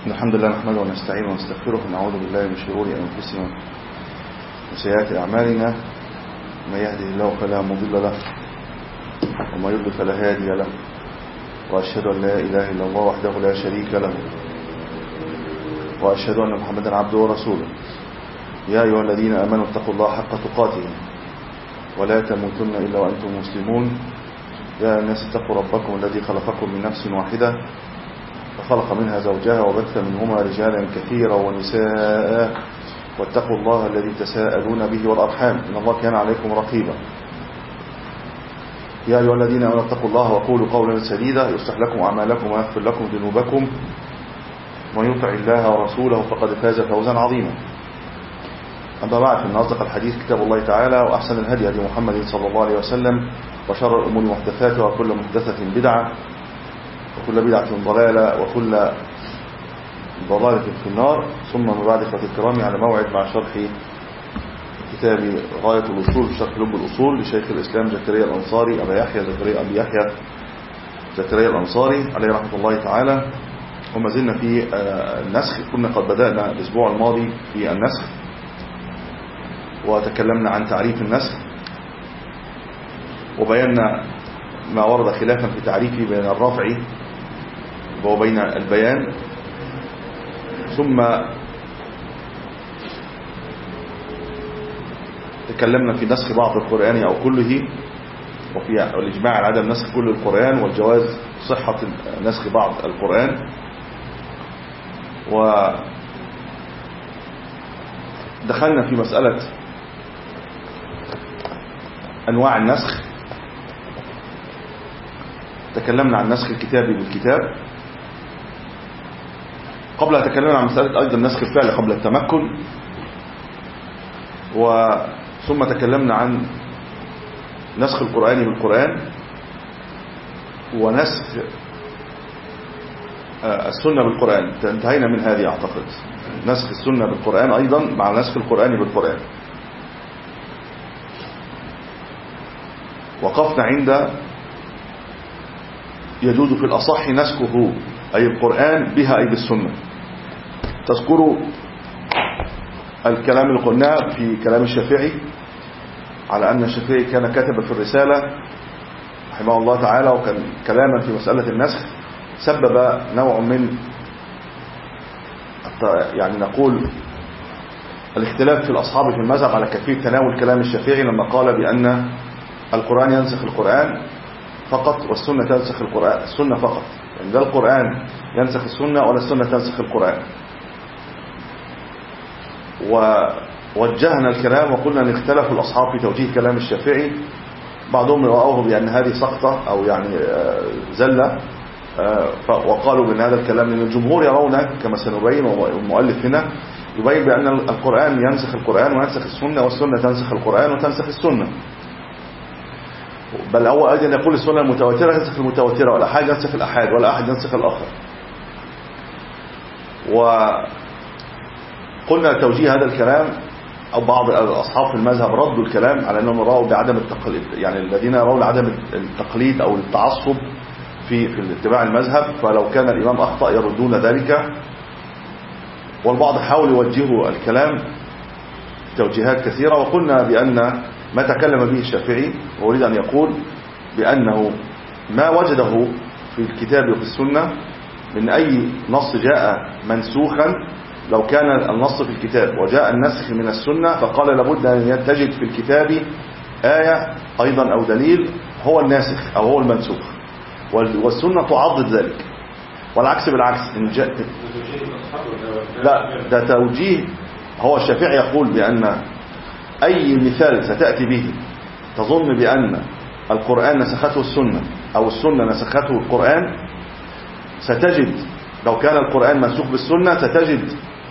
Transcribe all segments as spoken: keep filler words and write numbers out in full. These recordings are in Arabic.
الحمد لله نحمده ونستعينه ونستغفره ونعوذ بالله من شرور أنفسنا وسيئات أعمالنا. من يهده الله فلا مضل له وما يضلل فلا هادي له، وأشهد أن لا إله إلا الله وحده لا شريك له، وأشهد أن محمدا عبده ورسوله. يا أيها الذين آمنوا اتقوا الله حق تقاته ولا تموتن إلا وأنتم مسلمون. يا الناس اتقوا ربكم الذي خلقكم من نفس واحدة وخلق منها زوجها وبث منهما رجالا كثيرا ونساء، واتقوا الله الذي تساءلون به والأرحام إن الله كان عليكم رقيبا. يا أيها الذين آمنوا اتقوا الله وقولوا قولا سديدا يصلح لكم أعمالكم ويغفر لكم ذنوبكم، ومن يطع الله ورسوله فقد فاز فوزا عظيما. أما بعد، فإن أصدق الحديث كتاب الله تعالى، وأحسن الهدي هدي محمد صلى الله عليه وسلم، وشر الأمور محدثاتها، وكل محدثة بدعة، وكل بدعة ضلالة، وكل ضلالة في النار. ثم من بعد إخوة الكرام على موعد مع شرح كتاب غاية الأصول شرح لب الأصول لشيخ الإسلام زكريا الأنصاري أبا يحيى زكريا أبي يحيى زكريا الأنصاري عليه رحمة الله تعالى. وما زلنا في النسخ. كنا قد بدأنا الأسبوع الماضي في النسخ وتكلمنا عن تعريف النسخ، وبينا ما ورد خلافا في تعريفه بين الرفع وبين البيان. ثم تكلمنا في نسخ بعض القرآن أو كله، وفي الإجماع على عدم نسخ كل القرآن، والجواز صحة نسخ بعض القرآن. ودخلنا في مسألة أنواع النسخ. تكلمنا عن نسخ الكتاب بالكتاب. قبل تكلمنا عن مسألة أيضا نسخ الفعل قبل التمكن، وثم تكلمنا عن نسخ القرآن بالقرآن، ونسخ السنة بالقرآن. انتهينا من هذه أعتقد، نسخ السنة بالقرآن أيضا مع نسخ القرآن بالقرآن. وقفنا عند يجوز في الأصح نسخه، أي القرآن بها أي بالسنة. تذكروا الكلام اللي قلناه في كلام الشافعي على أن الشافعي كان كتب في الرسالة رحمه الله تعالى، وكان كلاما في مسألة النسخ سبب نوع من يعني نقول الاختلاف في الأصحاب في المذهب على كيفية تناول كلام الشافعي لما قال بأن القرآن ينسخ القرآن فقط والسنة تنسخ القرآن السنة فقط، يعني لا القرآن ينسخ السنة ولا السنة تنسخ القرآن. ووجهنا الكلام وقلنا ان اختلف الأصحاب في توجيه كلام الشافعي. بعضهم رأوه بأن هذه سقطة أو يعني زلة، وقالوا بأن هذا الكلام لأن الجمهور يرون كما سنبين، والمؤلف هنا يبين بأن القرآن ينسخ القرآن وينسخ السنة، والسنة تنسخ القرآن وتنسخ السنة. بل هو أيضا يقول السنة المتواترة ينسخ المتواترة، ولا أحد ينسخ الأحاد، ولا أحد ينسخ الآخر. وقلنا توجيه هذا الكلام أو بعض أصحاب في المذهب ردوا الكلام على أنهم رأوا بعدم التقليد، يعني الذين يرون عدم التقليد أو التعصب في في اتباع المذهب، فلو كان الإمام أخطأ يردون ذلك. والبعض حاول يوجهوا الكلام توجيهات كثيرة. وقلنا بأن ما تكلم به الشافعي وأريد أن يقول بأنه ما وجده في الكتاب وفي السنة من أي نص جاء منسوخا، لو كان النص في الكتاب وجاء النسخ من السنة فقال لابد أن تجد في الكتاب آية أيضا أو دليل هو الناسخ أو هو المنسوخ، والسنة تعضد ذلك. والعكس بالعكس، إن جاء لا ده توجيه. هو الشافعي يقول بأن أي مثال ستأتي به تظن بأن القرآن نسخته السنة أو السنة نسخته القرآن، ستجد لو كان القرآن منسوخ بالسنة ستجد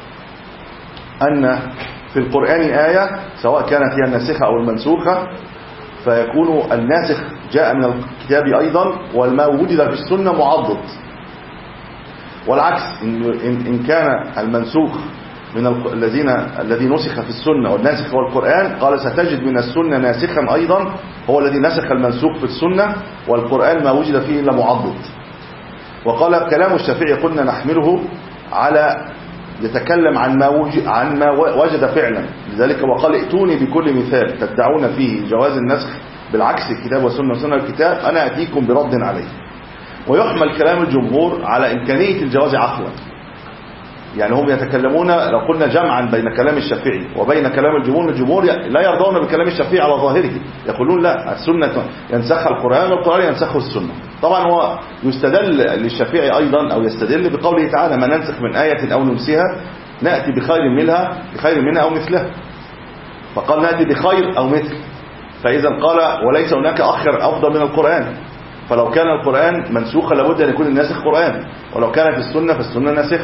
أن في القرآن آية سواء كانت هي الناسخة أو المنسوخة، فيكون الناسخ جاء من الكتاب أيضا، والما وجد في السنة معضد. والعكس، إن كان المنسوخ من الذين الذي نسخ في السنة والناسخ هو القرآن، قال ستجد من السنة ناسخا أيضا هو الذي نسخ المنسوخ في السنة، والقرآن ما وجد فيه إلا معضد. وقال كلام الشافعي قلنا نحمله على يتكلم عن ما وجد, عن ما وجد فعلا. لذلك وقال ائتوني بكل مثال تدعون فيه جواز النسخ بالعكس الكتاب والسنة وسنة الكتاب أنا أتيكم برد عليه. ويحمل كلام الجمهور على إمكانية الجواز عقلا. يعني هم يتكلمون لو قلنا جمعا بين كلام الشافعي وبين كلام الجمهور، الجمهور لا يرضون بكلام الشافعي على ظاهره، يقولون لا السنة ينسخ القرآن والقرآن ينسخه السنة. طبعا هو يستدل للشافعي أيضا أو يستدل بقوله تعالى ما ننسخ من آية أو ننسها نأتي بخير منها بخير منها أو مثلها، فقال نأتي بخير أو مثل. فإذا قال وليس هناك آخر أفضل من القرآن، فلو كان القرآن منسوخا لابد أن يكون الناسخ قرآن، ولو كان في السنة فالسنة ناسخ.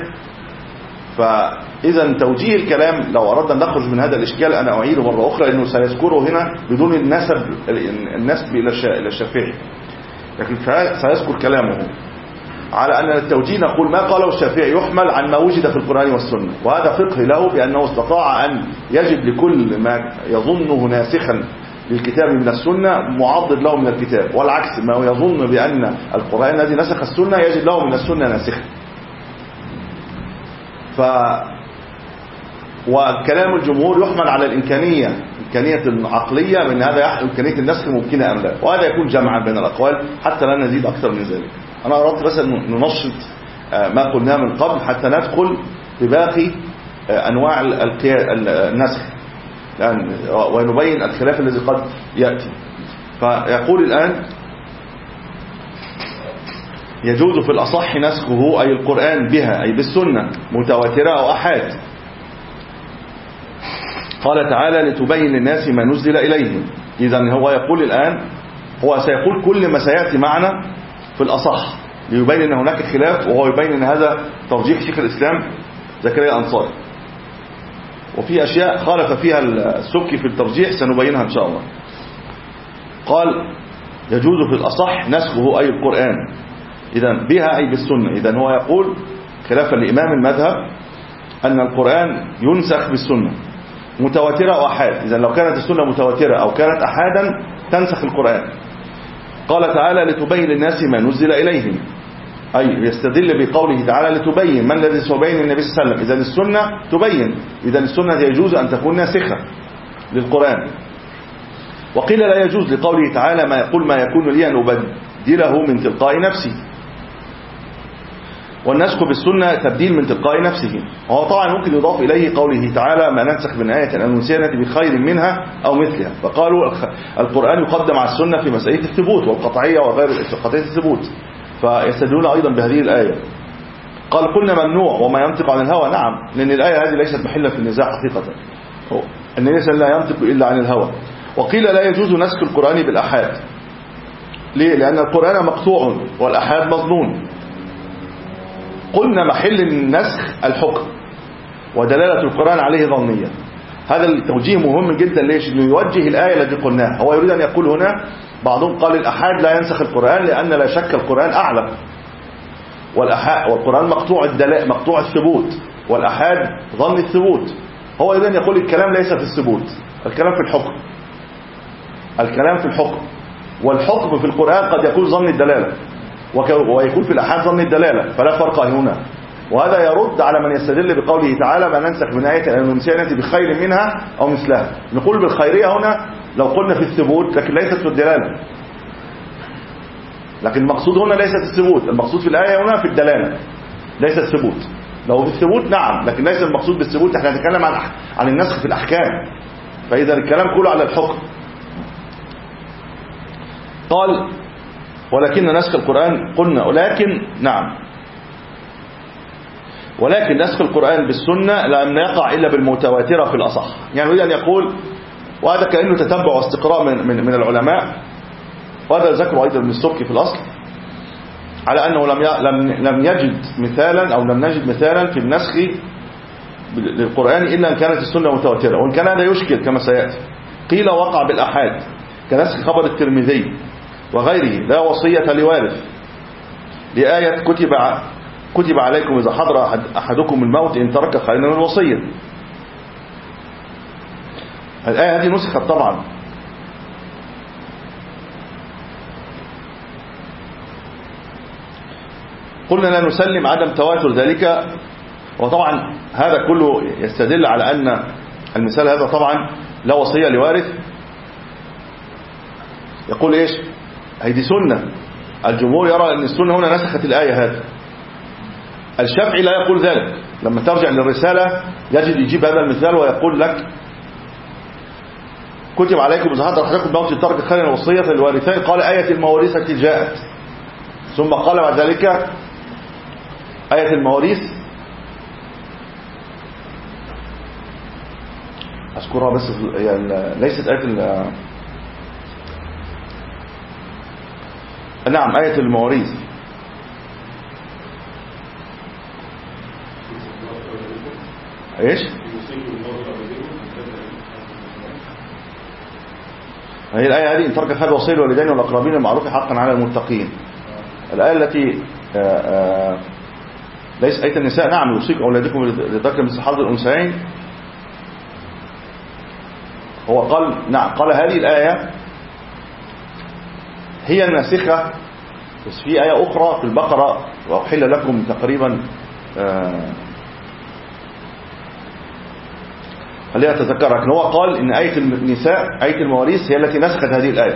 فإذا توجيه الكلام لو أردنا أن نخرج من هذا الإشكال أنا أعيده مرة أخرى أنه سيذكره هنا بدون النسب النسب إلى الشافعي، لكن سيذكر كلامه على أن التوجيه نقول ما قاله الشافعي يحمل عن ما وجد في القرآن والسنة، وهذا فقه له بأنه استطاع أن يجد لكل ما يظنه ناسخا للكتاب من السنة معضد له من الكتاب، والعكس ما يظن بأن القرآن الذي نسخ السنة يجد له من السنة ناسخا. ف وكلام الجمهور يحمل على الإمكانية إمكانية العقلية من هذا إمكانية النسخ ممكنة أم لا، وهذا يكون جمعا بين الأقوال حتى لا نزيد أكثر من ذلك. أنا أردت بس أن ننشط ما قلناه من قبل حتى ندخل بباقي أنواع النسخ ونبين الخلاف الذي قد يأتي. فيقول الآن يجوز في الأصح نسخه أي القرآن بها أي بالسنة متواترة أو أحاد. قال تعالى لتبين للناس ما نزل إليهم. إذن هو يقول الآن هو سيقول كل ما سيأتي معنا في الأصح ليبين أن هناك خلاف، وهو يبين أن هذا ترجيح شيخ الإسلام زكريا الأنصاري، وفي أشياء خالف فيها السبكي في الترجيح سنبينها إن شاء الله. قال يجوز في الأصح نسخه أي القرآن إذن بها أي بالسنة. إذن هو يقول خلافا لإمام المذهب أن القرآن ينسخ بالسنة متواترة أو أحاد. إذن لو كانت السنة متواترة أو كانت أحادا تنسخ القرآن. قال تعالى لتبين للناس ما نزل إليهم، أي يستدل بقوله تعالى لتبين من الذي سيبين النبي صلى الله عليه وسلم. إذن السنة تبين، إذن السنة يجوز أن تكون ناسخة للقرآن. وقيل لا يجوز لقوله تعالى ما يقول ما يكون لي أن أبدله من تلقاء نفسي، والنسخ بالسنة تبديل من تلقاء نفسه. وهو طبعا ممكن يضاف إليه قوله تعالى ما ننسخ من آية أن ننسيها نأتي بخير منها أو مثلها. فقالوا القرآن يقدم على السنة في مسألة الثبوت والقطعية وغير قطعية الثبوت، فيستدلون أيضا بهذه الآية. قال قلنا ممنوع وما ينطق عن الهوى. نعم، لأن الآية هذه ليست محلا في النزاع حقيقة، أن ليس لا ينطق إلا عن الهوى. وقيل لا يجوز نسخ القرآن بالأحاد. ليه؟ لأن القرآن مقطوع والأحاد مظنون. قلنا محل النسخ الحكم ودلالة القرآن عليه ظنية. هذا التوجيه مهم جدا. ليش؟ ليوجه الآية التي قلناها. هو يريد أن يقول هنا بعضهم قال الأحاد لا ينسخ القرآن لأن لا شك القرآن أعلم، والقرآن مقطوع الدلاء مقطوع الثبوت، والأحاد ظن الثبوت. هو يريد أن يقول الكلام ليس في الثبوت، الكلام في الحكم، الكلام في الحكم. والحكم في القرآن قد يكون ظن الدلالة ويكون في الأحاد ظن الدلالة، فلا فرق هنا. وهذا يرد على من يستدل بقوله تعالى ما ننسخ من آية أن ننسيها نأتي بخير منها أو مثلها. نقول بالخيرية هنا لو قلنا في الثبوت لكن ليست في الدلالة، لكن المقصود هنا ليست الثبوت، المقصود في الآية هنا في الدلالة ليس الثبوت. لو في الثبوت نعم، لكن ليس المقصود بالثبوت. احنا نتكلم عن عن النسخ في الأحكام، فإذا الكلام كله على الحكم. قال ولكن نسخ القرآن قلنا ولكن نعم ولكن نسخ القرآن بالسنة لم يقع إلا بالمتواترة في الأصح. يعني يريد أن يقول، وهذا كأنه تتبع واستقراء من, من, من العلماء، وهذا ذكره أيضا من السبكي في الأصل، على أنه لم لم لم يجد مثالا أو لم نجد مثالا في النسخ للقرآن إلا أن كانت السنة متواترة، وإن كان هذا يشكل كما سيأتي. قيل وقع بالأحاد كنسخ خبر الترمذي وغيره لا وصية لوارث لآية كتب كتب عليكم إذا حضر أحدكم الموت إن ترك خيرا الوصية. الآية هذه نسخت طبعا. قلنا لا نسلم عدم تواتر ذلك وطبعا هذا كله يستدل على أن المثال هذا طبعا لا وصية لوارث. يقول إيش؟ هذه سنة، الجمهور يرى أن السنة هنا نسخت الآية هذه. الشافعي لا يقول ذلك، لما ترجع للرسالة يجد يجيب هذا المثال ويقول لك كتب عليكم إذا حضر أحدكم الموت ترك خيرا وصية للوارثين، قال آية المواريث جاءت، ثم قال بعد ذلك آية المواريث أذكرها بس يعني ليست آية ال... نعم آية المواريث ايش؟ هي الآية هذه إن ترك خير وصية الوالدين والأقربين المعروف حقا على المتقين. الآية التي آآ آآ ليس آية النساء، نعم يوصيكم أولادكم لذكر مثل حظ الأنثيين. هو قال نعم قال هذه الآية هي الناسخة، بس في آية أخرى في البقرة وأحل لكم تقريبا خلينا أتذكرها، لكن هو قال إن آية النساء آية المواريث هي التي نسخت هذه الآية.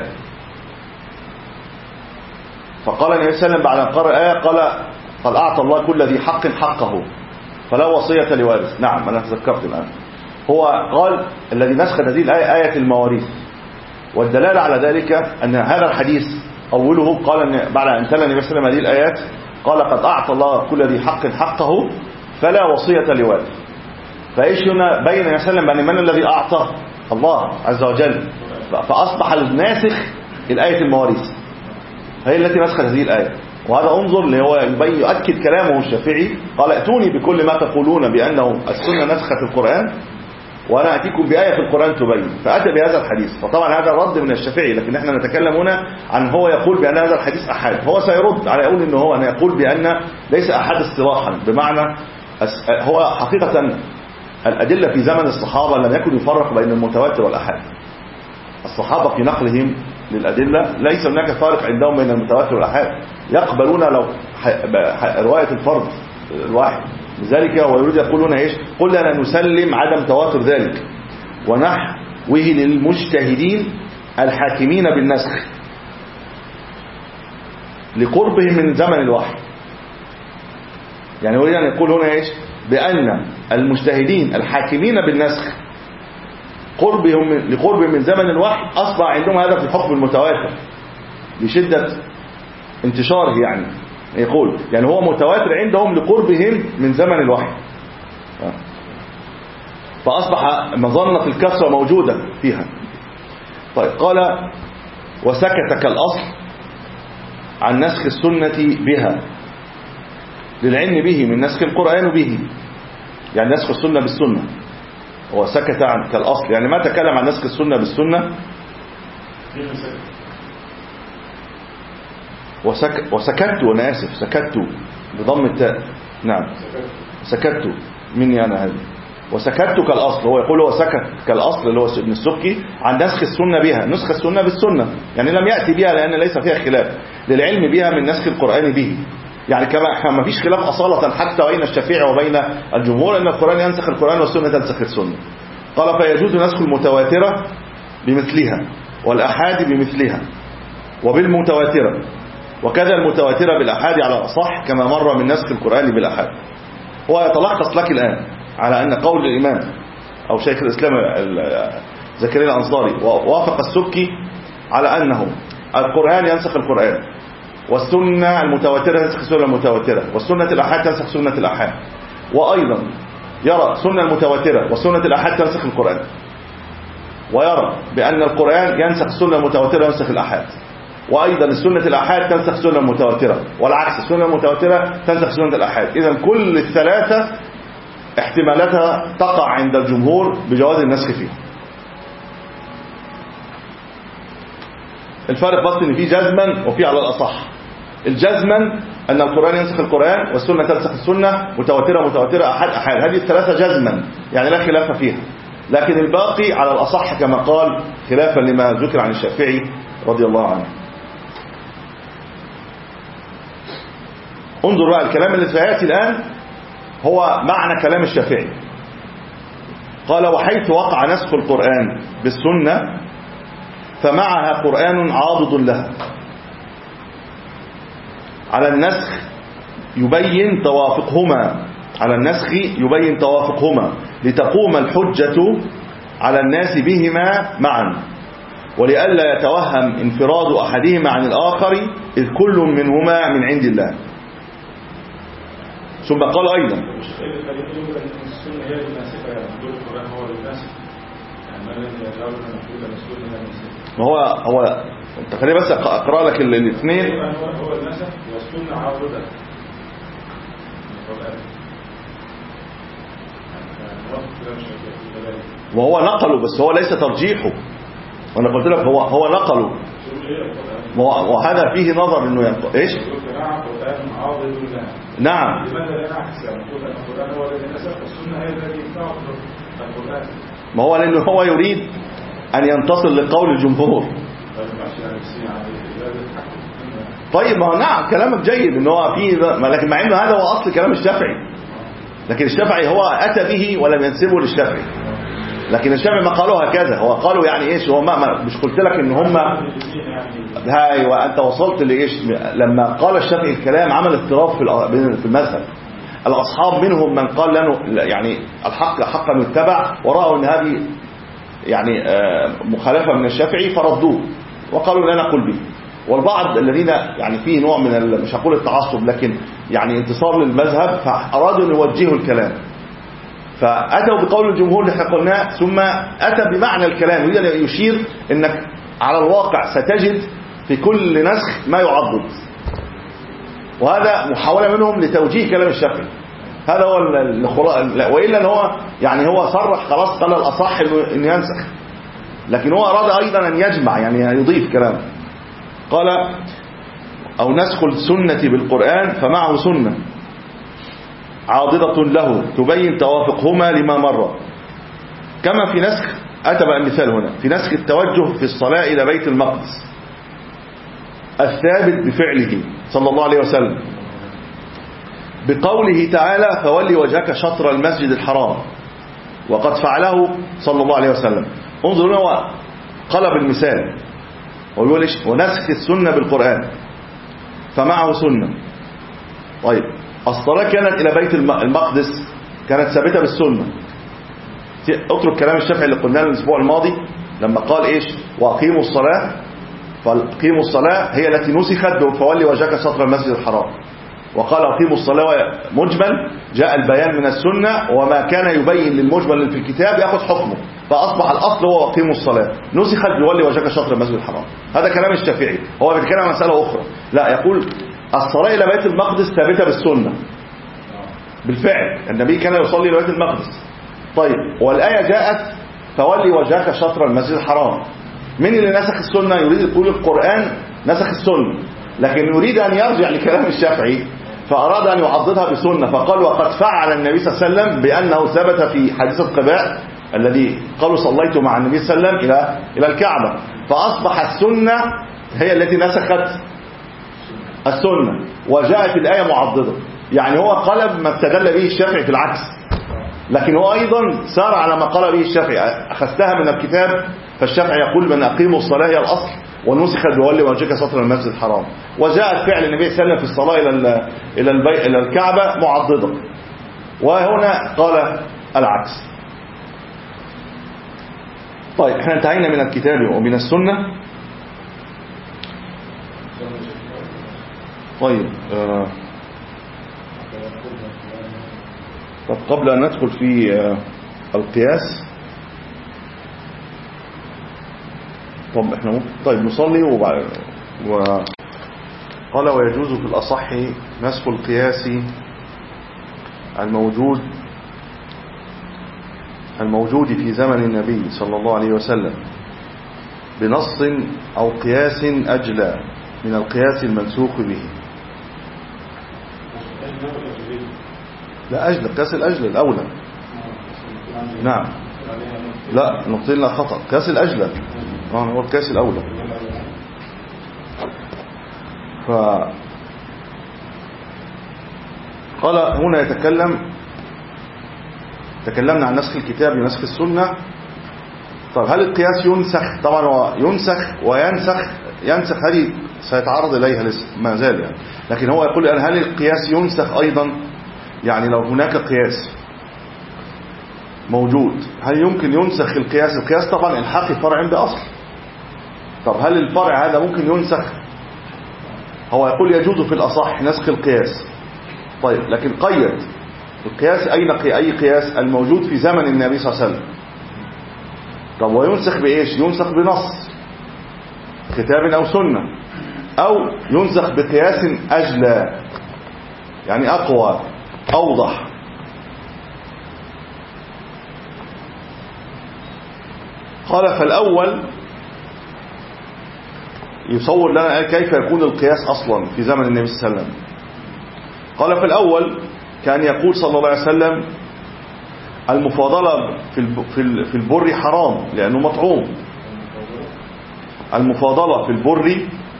فقال النبي صلى الله عليه وسلم بعد أن قرأ الآية قال قد أعطى الله كل ذي حق حقه فلا وصية لوارث. نعم أنا تذكرت الآن. هو قال الذي نسخت هذه الآية آية المواريث، والدلالة على ذلك أن هذا الحديث أوله قال أن بعد أن تلا النبي صلى الله عليه وسلم هذه الآيات قال قد أعطى الله كل ذي حق حقه فلا وصية لوارث. فإيش هنا بين النبي صلى الله عليه وسلم بأن من الذي أعطى؟ الله عز وجل. فأصبح الناسخ الآية المواريث هي التي نسخت هذه الآية. وهذا انظر اللي هو يؤكد كلامه الشافعي، قال ائتوني بكل ما تقولون بأنه السنة نسخت القرآن وأنا أتيكم بآية في القرآن تبين. فأتى بهذا الحديث. فطبعا هذا رد من الشافعي، لكن احنا نتكلم هنا عن هو يقول بأن هذا الحديث أحاد. هو سيرد على يقول إنه هو أنا يقول بأن ليس أحاد اصطلاحا، بمعنى هو حقيقة الأدلة في زمن الصحابة لم يكن يفرق بين المتواتر والأحاد. الصحابة في نقلهم للأدلة ليس هناك فارق عندهم بين المتواتر والأحاد، يقبلون لو رواية الفرد الواحد. لذلك هو يريد يقولون ايش؟ قل لنا نسلم عدم تواتر ذلك ونحوه للمجتهدين الحاكمين بالنسخ لقربهم من زمن الوحي. يعني يريد أن يقول هنا ايش؟ بأن المجتهدين الحاكمين بالنسخ قربهم لقربهم من زمن الوحي أصبح عندهم هذا في الحكم المتواتر لشدة انتشاره. يعني يقول يعني هو متواتر عندهم لقربهم من زمن الوحي، فأصبح مظنة الكسرة موجودة فيها. طيب قال وسكت كالأصل عن نسخ السنة بها للعلم به من نسخ القرآن به، يعني نسخ السنة بالسنة. هو سكت عن كالأصل يعني ما تكلم عن نسخ السنة بالسنة. وسك وسكت وأنا آسف سكت بضم التاء. نعم سكت مني أنا هذه. وسكت كالأصل هو يقول هو سكت كالأصل اللي هو ابن السبكي عن نسخ السنة بها، نسخ السنة بالسنة يعني لم يأتي بها لأن ليس فيها خلاف، للعلم بها من نسخ القرآن به. يعني كما ما فيش خلاف أصالة حتى بين الشافعي وبين الجمهور أن القرآن ينسخ القرآن والسنة تنسخ السنة. قال فيجوز نسخ المتواترة بمثلها والأحاد بمثلها وبالمتواترة، وكذا المتواترة بالأحاد على الأصح كما مر من نسخ القرآن بالأحاد. هو يتلخص لك الآن على أن قول الإمام أو شيخ الإسلام زكريا الأنصاري ووافق السبكي على أنه القرآن ينسخ القرآن والسنة المتواترة تنسخ السنة المتواترة والسنة الأحاد تنسخ سنة الأحاد، وأيضا يرى سنة المتواترة وسنة الأحاد تنسخ القرآن، ويرى بأن القرآن ينسخ السنة المتواترة وينسخ الأحاد، وأيضا السنة الأحاد تنسخ السنة المتواترة، والعكس السنة المتواترة تنسخ سنة الأحاد. إذن كل الثلاثة احتمالاتها تقع عند الجمهور بجواز النسخ فيها. الفارق بس ان في جزما وفي على الأصح. الجزما أن القرآن ينسخ القرآن والسنة تنسخ السنة، متواترة متواترة أحد أحد، هذه الثلاثة جزما يعني لا خلاف فيها. لكن الباقي على الأصح كما قال خلافا لما ذكر عن الشافعي رضي الله عنه. انظر بقى الكلام اللي سيأتي الآن هو معنى كلام الشافعي. قال وحيث وقع نسخ القرآن بالسنة فمعها قرآن عاضد لها. على النسخ يبين توافقهما على النسخ يبين توافقهما لتقوم الحجة على الناس بهما معا، ولئلا يتوهم انفراد أحدهما عن الآخر إذ كل منهما من عند الله. ثم قال أيضا ما هو هو انت خليني بس اقرا لك الاثنين. هو النسخ والسنه عاضده. وهو نقله بس هو ليس ترجيحه، وانا قلت لك هو هو نقله، وهذا فيه نظر انه ينقل ايش. نعم. لماذا لا نعكس؟ نقول القرآن هو الذي نسخ والسنه هي التي تعضد القرآن. ما هو لانه هو يريد ان ينتصر لقول الجمهور. طيب ما نعم كلامك جيد ان هو فيه، لكن مع انه هذا هو اصل كلام الشافعي، لكن الشافعي هو اتى به ولم ينسبه للشافعي، لكن الشافعي ما قالوا هكذا، هو قالوا يعني ايش، هو ما مش قلت لك ان هم هاي وانت وصلت لايش. لما قال الشافعي الكلام عمل اضطراب في المذهب. الاصحاب منهم من قال لنا يعني الحق حقا يتبع، وراوا ان هذه يعني مخالفه من الشافعي فردوه وقالوا لا نقول به. والبعض الذين يعني فيه نوع من مش هقول التعصب لكن يعني انتصار للمذهب، فارادوا ان يوجهوا الكلام، فاتوا بقول الجمهور اللي احنا قلناه، ثم اتى بمعنى الكلام يريد ان يشير انك على الواقع ستجد في كل نسخ ما يعضد، وهذا محاوله منهم لتوجيه كلام الشافعي. هذا هو الخلاصه، والا ان هو يعني هو صرح خلاص قال الاصح انه ينسخ، لكن هو اراد ايضا ان يجمع يعني يضيف كلام. قال او نسخ السنه بالقران فمعه سنه عاضدة له تبين توافقهما لما مر، كما في نسخ أتى بقى المثال هنا في نسخ التوجه في الصلاة إلى بيت المقدس الثابت بفعله صلى الله عليه وسلم بقوله تعالى فولي وجهك شطر المسجد الحرام، وقد فعله صلى الله عليه وسلم. انظروا هنا هو قلب المثال ويقول ايش، ونسخ السنة بالقرآن فمعه سنة. طيب الصلاة كانت إلى بيت المقدس كانت ثابتة بالسنة. اترك كلام الشافعي اللي قلناه الأسبوع الماضي لما قال إيش وأقيموا الصلاة، فأقيموا الصلاة هي التي نسخت فولي وجهك شطر المسجد الحرام، وقال أقيموا الصلاة مجمل، جاء البيان من السنة وما كان يبين للمجمل في الكتاب يأخذ حكمه، فأصبح الأصل هو أقيموا الصلاة نسخت بولي وجهك شطر المسجد الحرام. هذا كلام الشافعي. هو بيتكلم عن مسألة أخرى، لا يقول الصلاة إلى بيت المقدس ثابتة بالسنة بالفعل، النبي كان يصلي إلى بيت المقدس. طيب والآية جاءت فولي وجهك شطر المسجد الحرام، من اللي نسخ السنة؟ يريد يقول القرآن نسخ السنة، لكن يريد أن يرجع لكلام الشافعي فأراد أن يعضدها بسنة، فقال وقد فعل النبي صلى الله عليه وسلم بأنه ثبت في حديث قباء الذي قالوا صليت مع النبي صلى الله عليه وسلم إلى إلى الكعبة، فأصبح السنة هي التي نسخت السنة وجاءت الآية معضدة. يعني هو قلب ما استدل به الشافعي في العكس، لكن هو أيضا سار على ما قال به الشافعي. أخذتها من الكتاب، فالشافعي يقول من أقيموا الصلاة هي الأصل ونسخت بولي وجهك شطر المسجد الحرام، وجاءت فعل النبي صلى الله عليه وسلم في الصلاة إلى إلى البيت إلى الكعبة معضدة، وهنا قال العكس. طيب احنا انتهينا من الكتاب ومن السنة. طيب آه طب قبل أن ندخل في آه القياس، طب احنا ممكن طيب نصلي وبعد وقال ويجوز في الأصح نسخ القياس الموجود الموجود في زمن النبي صلى الله عليه وسلم بنص أو قياس أجلى من القياس المنسوخ به. لا أجلى، قياس الأجلى الأولى. نعم لا نقطين لا خطأ، قياس الأجلى اه هو القياس الأولى. ف قال هنا يتكلم تكلمنا عن نسخ الكتاب ونسخ السنة. طيب هل القياس ينسخ؟ طبعا هو ينسخ وينسخ. ينسخ هذه سيتعرض إليها لسه ما زال يعني، لكن هو يقول الآن هل القياس ينسخ أيضا؟ يعني لو هناك قياس موجود هل يمكن ينسخ القياس؟ القياس طبعا الحاق فرع بأصل. طب هل الفرع هذا ممكن ينسخ؟ هو يقول يجوز في الأصح نسخ القياس. طيب لكن قيد القياس أين قي... أي قياس؟ الموجود في زمن النبي صلى الله عليه وسلم. طب وينسخ بإيش؟ ينسخ بنص كتاب أو سنة، أو ينسخ بقياس أجلى يعني أقوى أوضح. قال فالأول يصور لنا كيف يكون القياس أصلا في زمن النبي صلى الله عليه وسلم. قال فالأول كان يقول صلى الله عليه وسلم المفاضلة في البر حرام لأنه مطعوم. المفاضلة في البر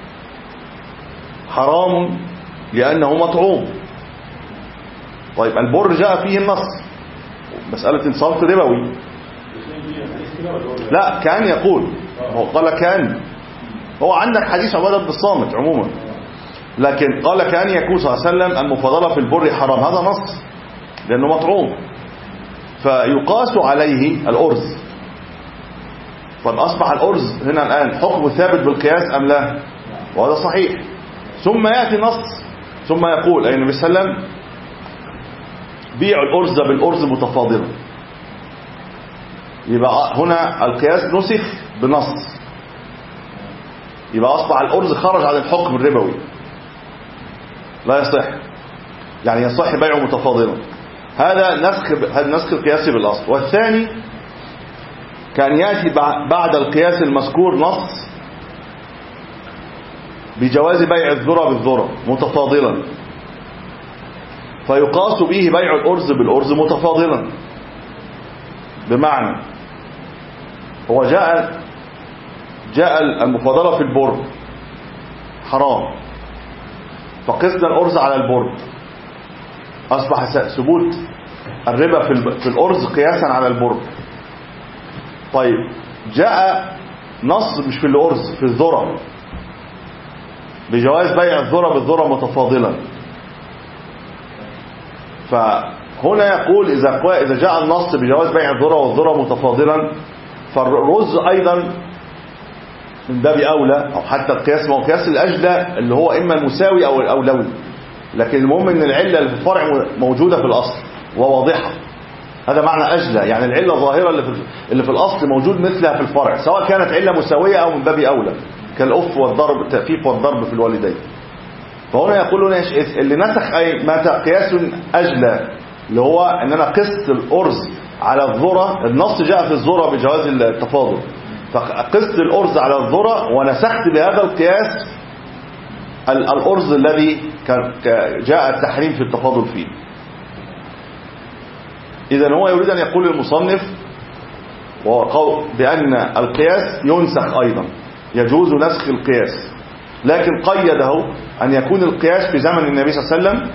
حرام لأنه مطعوم. طيب البر جاء فيه النص مسألة صرف ربوي. لا كان يقول، هو قال كان، هو عندك حديث عبادة بن الصامت عموما، لكن قال كان يقول صلى الله عليه وسلم المفاضلة في البر حرام، هذا نص لأنه مطعوم، فيقاس عليه الأرز. فأصبح الأرز هنا الآن حكم ثابت بالقياس أم لا؟ وهذا صحيح. ثم يأتي نص ثم يقول أي النبي صلى الله عليه وسلم بيع الأرز بالأرز متفاضلا. يبقى هنا القياس نسخ بنص، يبقى أصبح الأرز خرج عن الحكم الربوي لا يصح، يعني يصح بيعه متفاضلا. هذا نسخ هذا نسخ القياس بالأصل. والثاني كان يأتي بعد القياس المذكور نص بجواز بيع الذرة بالذرة متفاضلا، فيقاس به بيع الأرز بالأرز متفاضلا. بمعنى هو جاء جاء المفاضلة في البر حرام، فقسنا الأرز على البر، أصبح ثبوت الربا في الأرز قياسا على البر. طيب جاء نص مش في الأرز، في الذرة بجواز بيع الذرة بالذرة متفاضلا. فهنا يقول إذا إذا جاء النص بجواز بيع الذرة والذرة متفاضلا، فالرز أيضا من باب أولى، أو حتى القياس ما هو قياس الأجلى اللي هو إما المساوي أو الأولوي، لكن المهم أن العلة اللي في الفرع موجودة في الأصل وواضحة. هذا معنى أجلى، يعني العلة ظاهرة اللي في اللي في الأصل موجود مثلها في الفرع، سواء كانت علة مساوية أو من باب أولى كالأف والضرب التأفيف والضرب في الوالدين. فهنا يقولون اللي نسخ أي ما قياس أجلى اللي هو أن أنا قست الأرز على الذرة، النص جاء في الذرة بجواز التفاضل، فقست الأرز على الذرة ونسخت بهذا القياس الأرز الذي جاء التحريم في التفاضل فيه. إذن هو يريد أن يقول المصنف بأن القياس ينسخ أيضا، يجوز نسخ القياس، لكن قيده أن يكون القياس في زمن النبي صلى الله عليه وسلم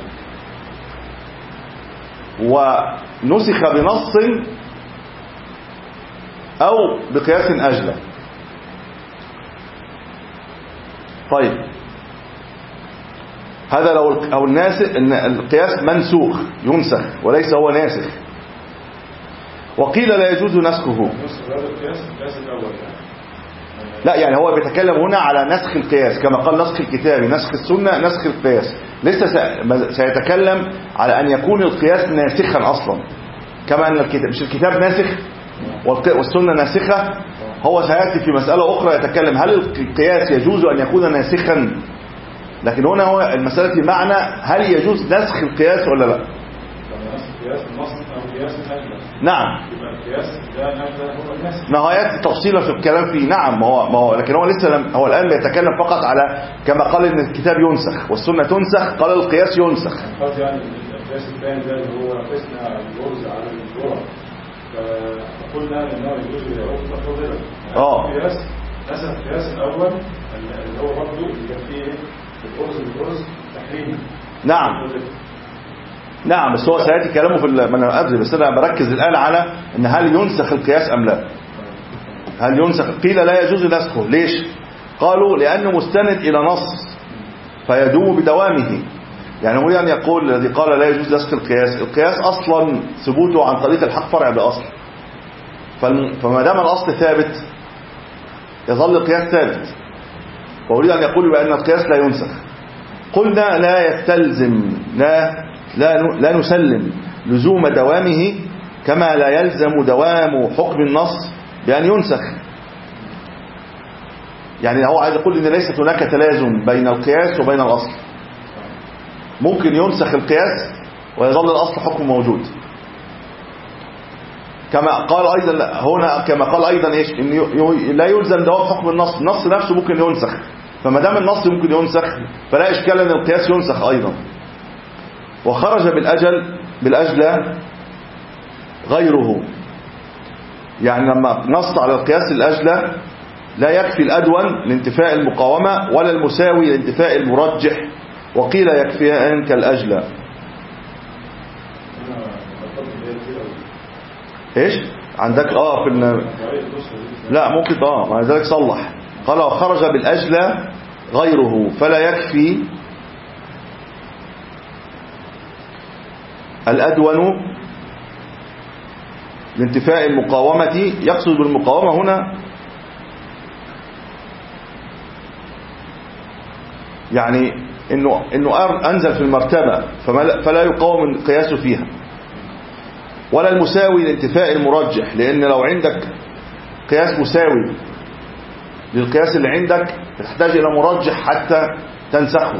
ونسخ بنص أو بقياس أجلى. طيب هذا لو أو الناسخ إن القياس منسوخ ينسخ وليس هو ناسخ. وقيل لا يجوز نسخه. لا يعني هو بيتكلم هنا على نسخ القياس كما قال نسخ الكتاب، نسخ السنة، نسخ القياس. لسه سيتكلم على أن يكون القياس ناسخا أصلا، كما أن الكتاب مش الكتاب ناسخ والسنة ناسخة. هو سيأتي في مسألة أخرى يتكلم هل القياس يجوز أن يكون ناسخا، لكن هنا هو المسألة معنى هل يجوز نسخ القياس ولا لا. نعم ما هو يأتي تفصيلا في الكلام فيه. نعم ما هو, ما هو لكن هو لسه لم هو الآن بيتكلم فقط على كما قال ان الكتاب ينسخ والسنة تنسخ، قال القياس ينسخ. يعني القياس الثاني ده اللي هو قسنا الجوز على الذرة، فقلنا انه يجوز يعود تفاضلا. اه القياس نسخ القياس الاول اللي هو برضه اللي كان فيه الجوز الجوز تحريمي. نعم نعم بس هو سيأتي كلامه في ما أنا أدري، بس أنا بركز الآن على أن هل ينسخ القياس أم لا. هل ينسخ؟ قيل لا يجوز نسخه. ليش؟ قالوا لأنه مستند إلى نص فيدوم بدوامه. يعني هو يعني يقول الذي قال لا يجوز نسخ القياس، القياس أصلا ثبوته عن طريق الحق فرع بأصل، فما دام الأصل ثابت يظل القياس ثابت. وأريد أن يقول بأن القياس لا ينسخ. قلنا لا يستلزم، لا لا لا نسلم لزوم دوامه كما لا يلزم دوام حكم النص بأن ينسخ. يعني هو عايز يقول إن ليست هناك تلازم بين القياس وبين الأصل. ممكن ينسخ القياس ويظل الأصل حكم موجود. كما قال أيضا هنا، كما قال أيضا إيش، إن لا يلزم دوام حكم النص، النص نفسه ممكن ينسخ. فما دام النص ممكن ينسخ فلا إشكال أن القياس ينسخ أيضا. وخرج بالأجل بالأجل غيره. يعني لما نص على القياس الأجل لا يكفي الأدون لانتفاء المقاومة ولا المساوي لانتفاء المرجح، وقيل يكفيان كالأجل. ايش عندك اه في الن... لا ممكن اه مع ذلك صلح. قال وخرج بالأجل غيره فلا يكفي الأدون لانتفاء المقاومة. يقصد بالمقاومة هنا يعني انه انه انزل في المرتبة فلا يقاوم القياس فيها، ولا المساوي لانتفاء المرجح، لان لو عندك قياس مساوي للقياس اللي عندك تحتاج الى مرجح حتى تنسخه.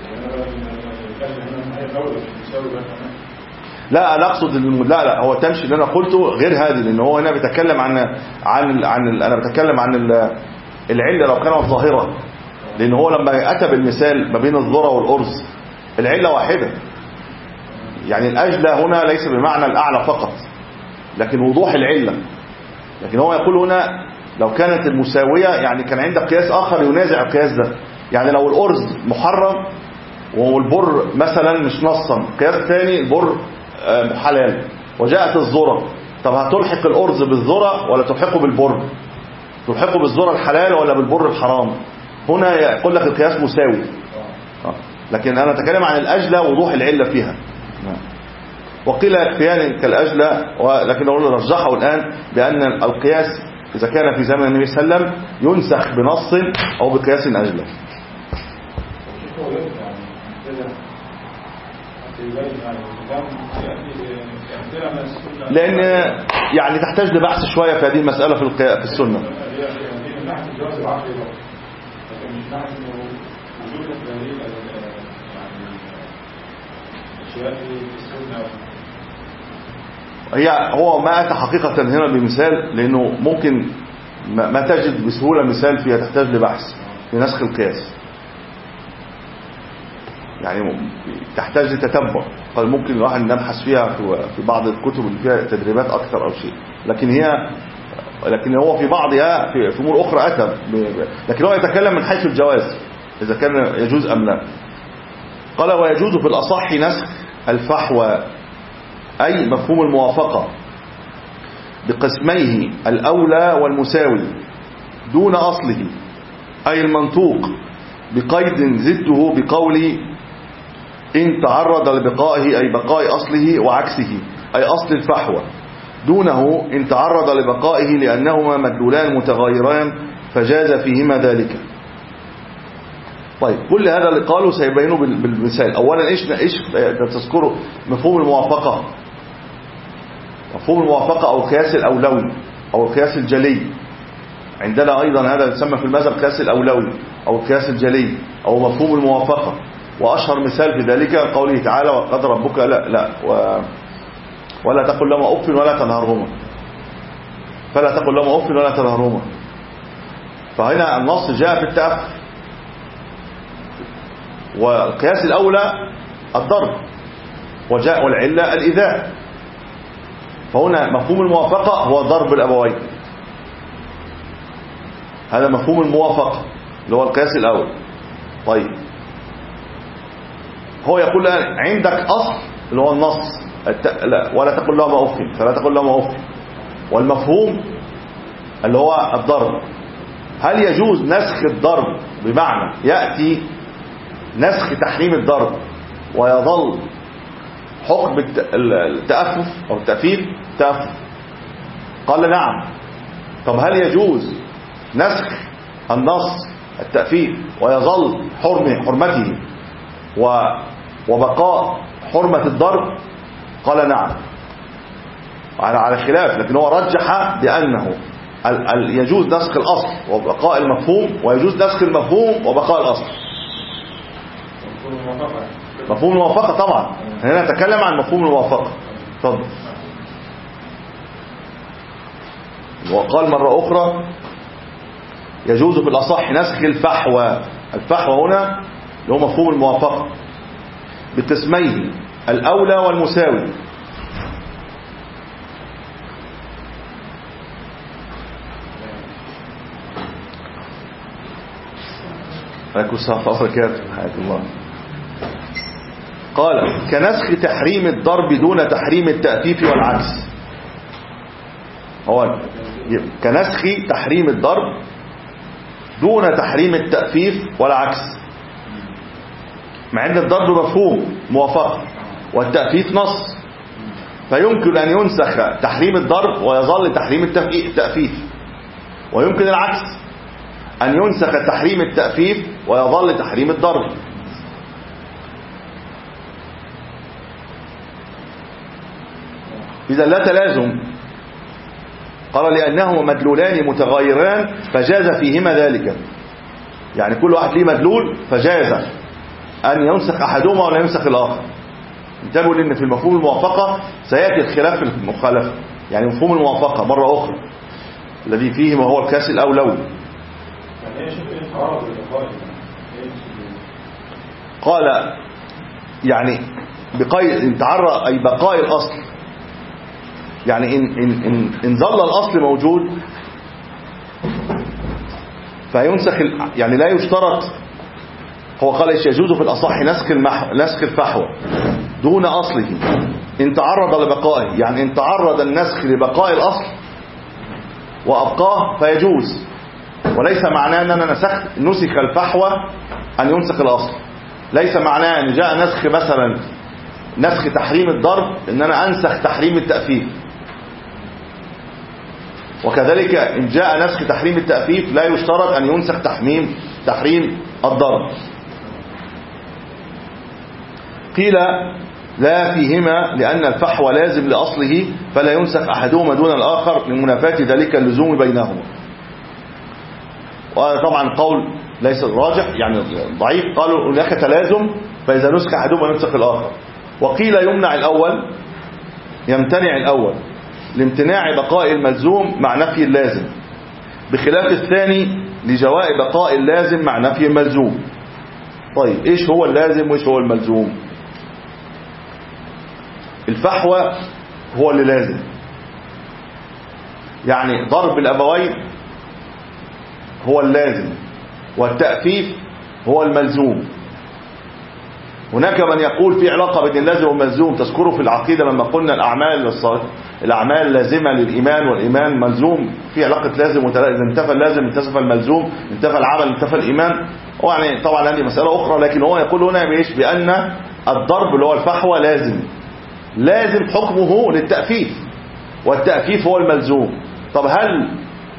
لا انا اقصد لا لا هو تمشي اللي انا قلته غير هذه، لان هو هنا بيتكلم عن عن عن انا بتكلم عن العله لو كانت ظاهره، لان هو لما اتى بالمثال ما بين الذره والارز العله واحده. يعني الاجلى هنا ليس بمعنى الاعلى فقط لكن وضوح العله. لكن هو يقول هنا لو كانت المساويه، يعني كان عندك قياس اخر ينازع القياس ده. يعني لو الارز محرم والبر مثلا مش نصا، قياس ثاني البر حلال، وجاءت الذره، طب هتلحق الارز بالذره ولا تلحقه بالبر؟ تلحقه بالذره الحلال ولا بالبر الحرام؟ هنا يقول لك القياس مساوي. لكن انا اتكلم عن الاجلى وضوح العله فيها. وقيل يكفيان كالاجلى، ولكن اقول رجحه الان بان القياس اذا كان في زمن النبي صلى الله عليه وسلم ينسخ بنص او بقياس اجلى. لان يعني تحتاج لبحث شويه في هذه المساله في في السنه. هي هو ما أتى حقيقة هنا بمثال، لأنه ممكن ما تجد بسهولة مثال فيها تحتاج لبحث في نسخ القياس، يعني تحتاج لتتبع. قال ممكن الواحد نبحث فيها في بعض الكتب اللي فيها تدريبات أكثر أو شيء، لكن هي لكن هو في بعضها في أمور أخرى أتى، لكن هو يتكلم من حيث الجواز إذا كان يجوز أم لا. قال ويجوز في الأصح نسخ الفحوى، أي مفهوم الموافقة، بقسميه الأولى والمساوي دون أصله، أي المنطوق بقيد زده بقول إن تعرض لبقائه، أي بقاء أصله وعكسه، أي أصل الفحوى، دونه إن تعرض لبقائه لأنهما مدلولان متغايران فجاز فيهما ذلك. طيب كل هذا اللي قالوا سيبينه بالمثال. أولا إيش إيش تذكروا مفهوم الموافقة؟ مفهوم الموافقة أو القياس الأولوي أو القياس الجلي، عندنا أيضا هذا يسمى في المذهب القياس الأولوي أو القياس الجلي أو مفهوم الموافقة. وأشهر مثال في ذلك قوله تعالى وقد ربك لا لا و ولا تقل لهما أف ولا تنهرهما، فلا تقل لهما أف ولا تنهرهما. فهنا النص جاء في التأخر، والقياس الأولى الضرب وجاء والعلة الإيذاء. فهنا مفهوم الموافقة هو ضرب الأبوين، هذا مفهوم الموافقة اللي هو القياس الأول. طيب هو يقول عندك أصل اللي هو النص الت... لا ولا تقل لهما اف، فلا تقل لهما اف. والمفهوم اللي هو الضرب. هل يجوز نسخ الضرب بمعنى يأتي نسخ تحريم الضرب ويظل حكم التأفف أو التأفيف تأفف؟ قال نعم. طب هل يجوز نسخ النص التأفيف ويظل حرم حرمته وبقاء حرمة الضرب؟ قال نعم على خلاف، لكن هو رجح بأنه يجوز نسخ الأصل وبقاء المفهوم، ويجوز نسخ المفهوم وبقاء الأصل. مفهوم الموافقة طبعا، هنا نتكلم عن مفهوم الموافقة. تفضل. وقال مرة أخرى يجوز في الأصح نسخ الفحوى. الفحوى هنا اللي هو مفهوم الموافقة بقسميه الأولى والمساوي. عليكم السلام ورحمة الله وبركاته. حياك الله. قال كنسخ تحريم الضرب دون تحريم التأفيف والعكس. هو كنسخ تحريم الضرب دون تحريم التأفيف والعكس، مع ان الضرب مفهوم موافقة والتأفيف نص، فيمكن أن ينسخ تحريم الضرب ويظل تحريم التأفيف، ويمكن العكس أن ينسخ تحريم التأفيف ويظل تحريم الضرب. إذا لا تلازم. قال لأنهما مدلولان متغايران فجاز فيهما ذلك، يعني كل واحد ليه مدلول فجاز أن ينسخ أحدهما ولا ينسخ الآخر. انتبهوا لأن في المفهوم الموافقة سيأتي الخلاف في المخالفة، يعني مفهوم الموافقة مرة أخرى الذي فيه ما هو الكاس الأولوي. قال يعني بقاء إن تعرض أي بقاء الأصل، يعني إن, إن, إن, إن ظل الأصل موجود فينسخ، يعني لا يشترط. هو قال إيش يجوز في الأصح نسخ المحو نسخ الفحوى دون أصله إن تعرض لبقائه، يعني إن تعرض النسخ لبقاء الأصل وأبقاه فيجوز، وليس معناه أن أنا نسخت نسخ الفحوى أن ينسخ الأصل. ليس معناه أن جاء نسخ مثلا نسخ تحريم الضرب إن أنا أنسخ تحريم التأفيف، وكذلك إن جاء نسخ تحريم التأفيف لا يشترط أن ينسخ تحريم تحريم الضرب. قيل لا فيهما لأن الفحوى لازم لأصله فلا ينسخ أحدهما دون الآخر لمنافاة ذلك اللزوم بينهما. وطبعا قول ليس الراجح يعني ضعيف، قالوا هناك تلازم فإذا نسخ أحدهما ينسخ الآخر. وقيل يمنع الأول يمتنع الأول لامتناع بقاء الملزوم مع نفي اللازم، بخلاف الثاني لجواء بقاء اللازم مع نفي الملزوم. طيب ايش هو اللازم وايش هو الملزوم؟ الفحوى هو اللي لازم، يعني ضرب الأبوين هو اللازم والتأفيف هو الملزوم. هناك من يقول في علاقة بين اللازم والملزوم، تذكروا في العقيدة لما قلنا الأعمال الأعمال لازمة للإيمان والإيمان ملزوم، في علاقة لازم وتلازم، إذا انتفى اللازم انتفى الملزوم، انتفى العمل انتفى الإيمان. يعني طبعا هذه مسألة أخرى، لكن هو يقول هنا بإيش؟ بأن الضرب اللي هو الفحوى لازم لازم حكمه للتأفيف، والتأفيف هو الملزوم. طب هل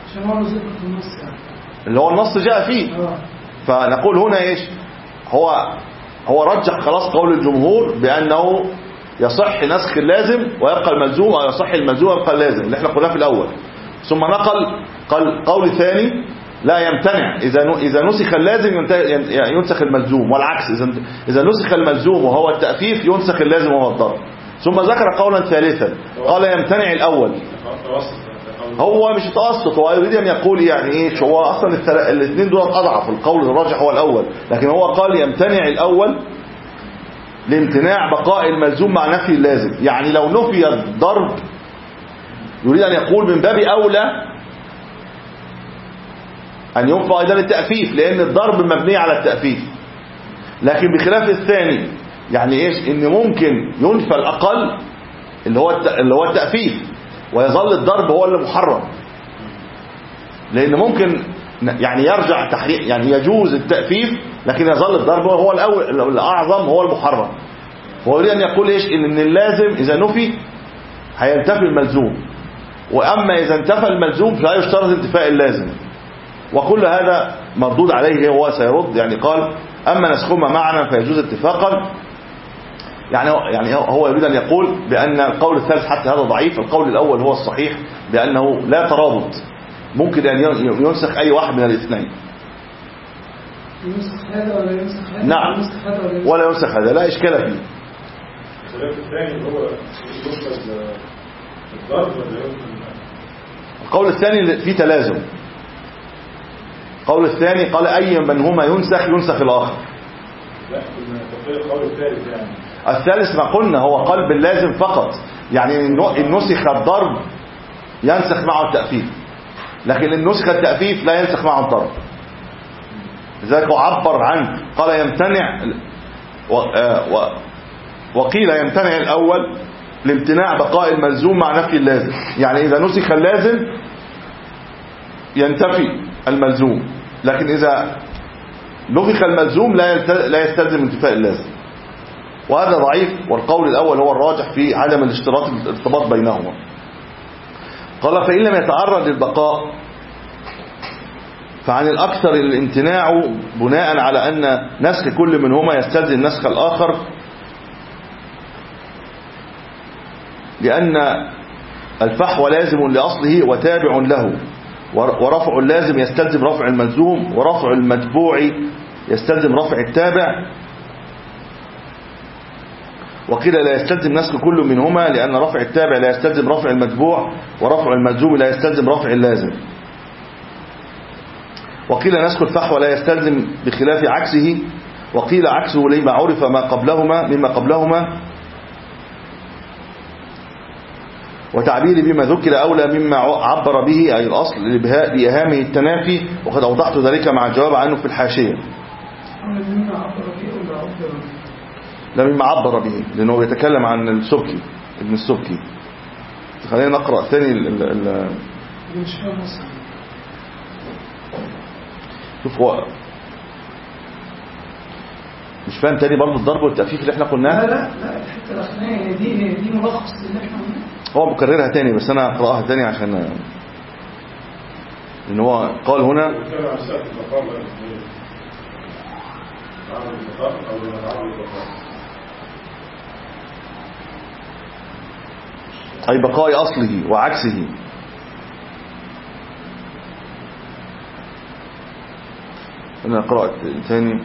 اللي هو النص جاء فيه؟ فنقول هنا إيش؟ هو هو رجح خلاص قول الجمهور بأنه يصح نسخ اللازم ويبقى الملزوم، أو يصح الملزوم ويبقى اللازم اللي احنا قلناه في الأول. ثم نقل قال قول ثاني لا يمتنع إذا إذا نسخ اللازم ينسخ الملزوم، والعكس إذا إذا نسخ الملزوم وهو التأفيف ينسخ اللازم وهو الضرب. ثم ذكر قولا ثالثا قال يمتنع الأول. هو مش متوسط، هو يريد أن يقول يعني إيه، هو أصلا الاثنين دول أضعف، القول الراجح هو الأول، لكن هو قال يمتنع الأول لامتناع بقاء الملزوم مع نفي اللازم. يعني لو نفي الضرب يريد أن يقول من باب أولى أن ينفى أيضا التأفيف، لأن الضرب مبني على التأفيف. لكن بخلاف الثاني يعني ايش؟ ان ممكن ينفى الاقل اللي هو اللي هو التأفيف ويظل الضرب هو اللي محرم، لان ممكن يعني يرجع تحريم، يعني يجوز التأفيف لكن يظل الضرب هو الاول الاعظم هو المحرم. هو يريد ان يقول ايش؟ ان اللازم اذا نفي هينتفي الملزوم، واما اذا انتفى الملزوم فلا يشترط انتفاء اللازم، وكل هذا مردود عليه هو سيرد. يعني قال اما نسخهما معنا فيجوز اتفاقا، يعني يعني هو يريد ان يقول بان القول الثالث حتى هذا ضعيف، القول الاول هو الصحيح بانه لا ترابط، ممكن ان ينسخ اي واحد من الاثنين. ينسخ هذا ولا ينسخ هذا؟ نعم ينسخ هذا ولا ينسخ ولا ينسخ هذا، لا اشكال فيه. الخلاف الثاني هو ينسخ الضرب ولا ينسخ؟ القول الثاني فيه تلازم. القول الثاني قال اي منهما ينسخ ينسخ الاخر. لا كنا نتفق القول الثالث يعني. الثالث ما قلنا هو قال باللازم فقط، يعني ان نسخ الضرب ينسخ معه التأفيف، لكن ان نسخ التأفيف لا ينسخ معه الضرب. لذلك عبر عنه قال يمتنع وقيل يمتنع الاول لامتناع بقاء الملزوم مع نفي اللازم، يعني اذا نسخ اللازم ينتفي الملزوم، لكن اذا نفخ الملزوم لا يستلزم انتفاء اللازم، وهذا ضعيف. والقول الاول هو الراجح في عدم الاشتراط الارتباط بينهما. قال فإن لم يتعرض للبقاء فعن الأكثر الامتناع بناء على أن نسخ كل منهما يستلزم نسخ الآخر، لأن الفحوى لازم لأصله وتابع له، ورفع اللازم يستلزم رفع الملزوم، ورفع المتبوع يستلزم رفع التابع. وقيل لا يستلزم نسخ كل منهما لأن رفع التابع لا يستلزم رفع المتبوع، ورفع الملزوم لا يستلزم رفع اللازم. وقيل نسخ الفحوى لا يستلزم بخلاف عكسه، وقيل عكسه لما عرف ما قبلهما مما قبلهما، وتعبير بما ذكر أولى مما عبر به أي الأصل بإهامه التنافي، وقد أوضحت ذلك مع الجواب عنه في الحاشية. لا مما عبر به، لأنه بيتكلم عن السبكي ابن السبكي. خلينا نقرأ ثاني ال ال شوف هو مش فاهم تاني برضه الضرب والتأفيف اللي احنا قلناه. لا لا لا الحته الاخرانيه دي دي ملخص اللي احنا قلناه. هو مكررها تاني بس انا اقراها تاني عشان ان هو قال هنا أي بقاء أصله وعكسه. أنا أقرأ ثاني.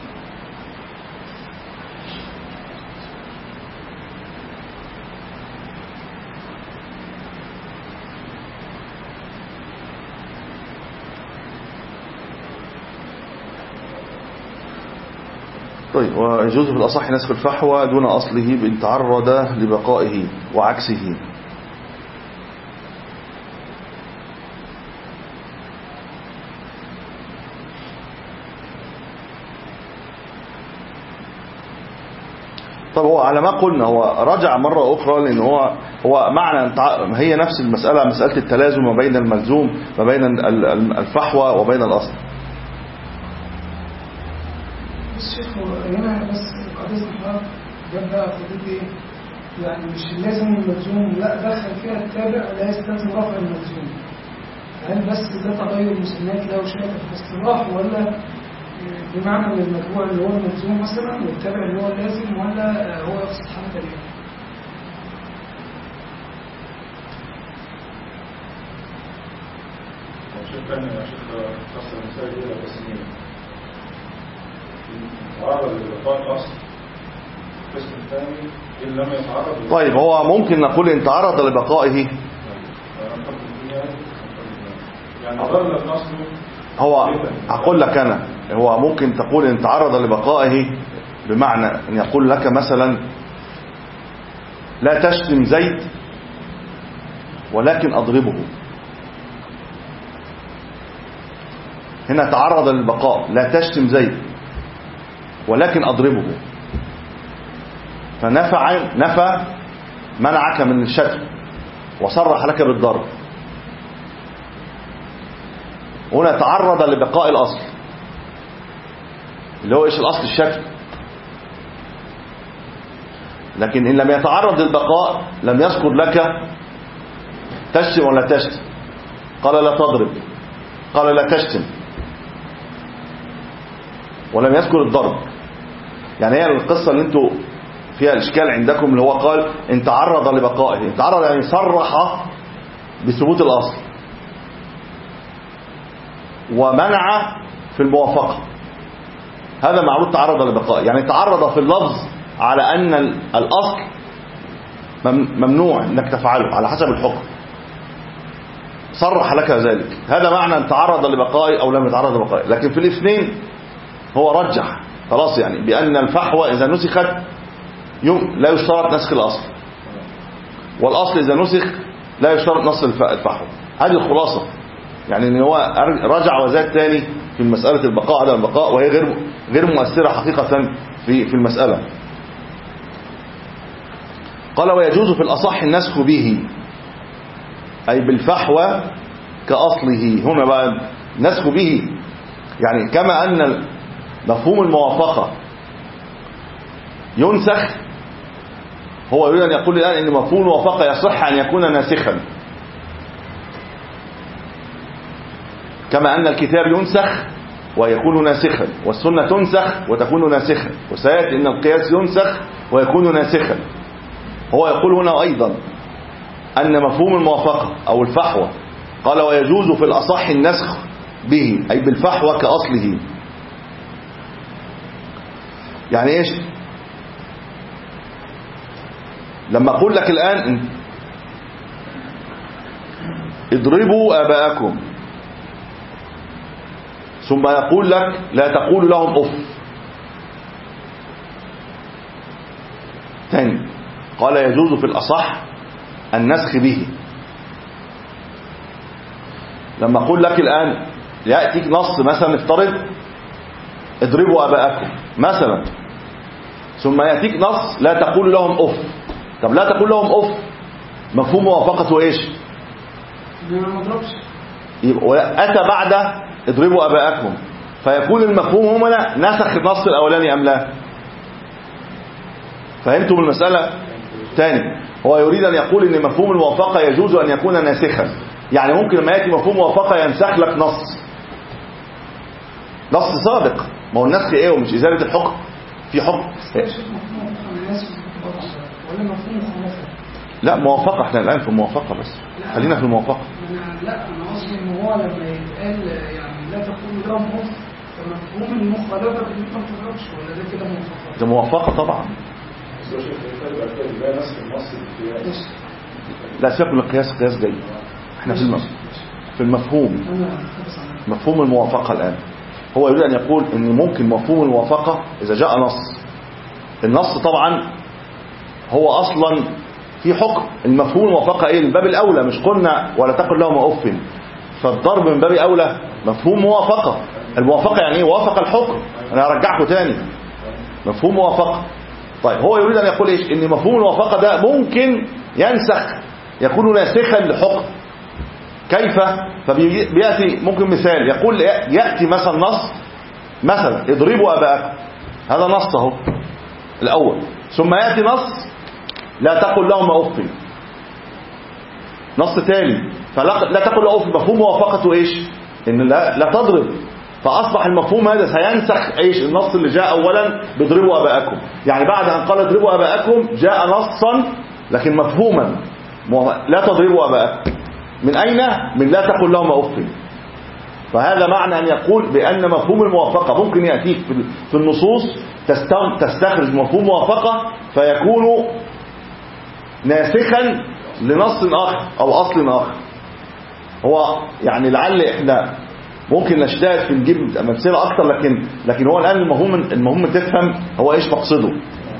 طيب ويجوز في الأصح نسخ الفحوى دون أصله بإن تعرض لبقائه وعكسه. طب هو على ما قلنا هو رجع مرة أخرى لأن هو هو معنى هي نفس المسألة، مسألة التلازم ما بين الملزوم ما بين الفحوى وبين الأصل. الشيخ هنا بس قضية الحرب جاب بقى قضية يعني مش لازم الملزوم، لا دخل فيها التابع لا يستلزم رفع الملزوم. هل بس ده تغير مسميات له شيء في الاصطلاح، ولا بمعنى ان المتبوع اللي هو الملزوم مثلا والتابع اللي هو اللازم، ولا هو يقصد حاجه ثانيه؟ شوف انا شوف خاصه المسائل دي ولا بس مين تعرض للقاء الاصل القسم الثاني ان لم يتعرض. طيب هو ممكن نقول ان تعرض لبقائه يعني ظل الاصل. هو أقول لك أنا هو ممكن تقول إن تعرض لبقائه بمعنى أن يقول لك مثلا لا تشتم زيد ولكن أضربه. هنا تعرض للبقاء لا تشتم زيد ولكن أضربه. فنفع نفى منعك من الشتم وصرح لك بالضرب، هنا تعرض لبقاء الأصل اللي هو إيش الأصل الشتم. لكن إن لم يتعرض للبقاء لم يذكر لك تشتم ولا تشتم، قال لا تضرب، قال لا تشتم، ولم يذكر الضرب. يعني هي القصة اللي انتوا فيها الاشكال عندكم اللي هو قال ان تعرض لبقائه، تعرض يعني صرح بثبوت الأصل ومنع في الموافقة، هذا معروف تعرض لبقائه. يعني تعرض في اللفظ على أن الأصل ممنوع انك تفعله على حسب الحكم، صرح لك ذلك، هذا معنى ان تعرض لبقائه او لم يتعرض لبقائه. لكن في الاثنين هو رجح خلاص يعني بأن الفحوى إذا نسخت لا يشترط نسخ الأصل، والأصل إذا نسخ لا يشترط نسخ الفحوى. هذه الخلاصة، يعني ان هو رجع وزاد تاني في مسألة البقاء على البقاء، وهي غير غير مؤثرة حقيقة في في المسألة. قال ويجوز في الأصح النسخ به أي بالفحوى كأصله. هنا بقى نسخ به يعني كما أن مفهوم الموافقة ينسخ، هو يريد أن يقول الآن أن مفهوم الموافقة يصح أن يكون ناسخا، كما أن الكتاب ينسخ ويكون ناسخا، والسنة تنسخ وتكون ناسخا، وسيأتي أن القياس ينسخ ويكون ناسخا. هو يقول هنا أيضا أن مفهوم الموافقة أو الفحوى قال ويجوز في الأصح النسخ به أي بالفحوى كأصله. يعني إيش؟ لما أقول لك الآن اضربوا آباءكم، ثم يقول لك لا تقول لهم أف، ثاني قال يجوز في الأصح النسخ به. لما أقول لك الآن يأتيك نص مثلا افترض اضربوا آباءكم مثلا، ثم يأتيك نص لا تقول لهم أف. طب لا تقول لهم أف مفهوم موافقته إيش؟ ما اضربش، يبقى أتى بعد اضربوا آباءكم، فيكون المفهوم هنا نسخ النص الأولاني أم لا؟ فهمتم المسألة؟ تاني هو يريد أن يقول أن مفهوم الموافقة يجوز أن يكون ناسخا، يعني ممكن لما يأتي مفهوم موافقة ينسخ لك نص نص سابق. ما هو النسخ إيه ومش إزالة الحكم؟ في حكم لا موافقة، احنا الآن في الموافقة بس، خلينا في الموافقة. لا أنا قصدي إن هو لما يتقال يعني لا تقول لهم أف، فمفهوم المخالفة اللي أنت ما تضربش، ولا ده كده موافقة؟ ده موافقة طبعا. لا سيبك من القياس، القياس جاي، احنا في المفهوم في المفهوم مفهوم الموافقة الآن. هو يريد أن يقول أن ممكن مفهوم الموافقة إذا جاء نص، النص طبعا هو أصلا في حكم، المفهوم الموافقة إيه؟ من باب الأولى، مش قلنا ولا تقل لهم أف، فالضرب من باب أولى مفهوم موافقة. الموافقة يعني إيه؟ وافق الحكم. أنا هرجعكم تاني مفهوم موافقة. طيب هو يريد أن يقول إيش؟ إن مفهوم الموافقة ده ممكن ينسخ، يكون ناسخا لحكم. كيف؟ فبيأتي ممكن مثال يقول يأتي مثلا نص مثلا اضربوا آباءكم، هذا نص اهو الأول، ثم يأتي نص لا تقل لهم أف، نص تالي فلا تقل أف، مفهوم موافقته إيش؟ إن لا, لا تضرب، فأصبح المفهوم هذا سينسخ إيش؟ النص اللي جاء أولا بضربوا آباءكم. يعني بعد أن قال اضربوا آباءكم جاء نصا لكن مفهوما لا تضربوا آباءكم، من أين؟ من لا تقل لهم أف. فهذا معنى أن يقول بأن مفهوم الموافقة ممكن يأتيك في النصوص تستخرج مفهوم موافقة فيكون ناسخا لنص آخر أو أصل آخر. هو يعني لعل إحنا ممكن نجتهد في نجيب أمثلة أكتر، لكن لكن هو الآن المهم المهم تفهم هو إيش مقصده.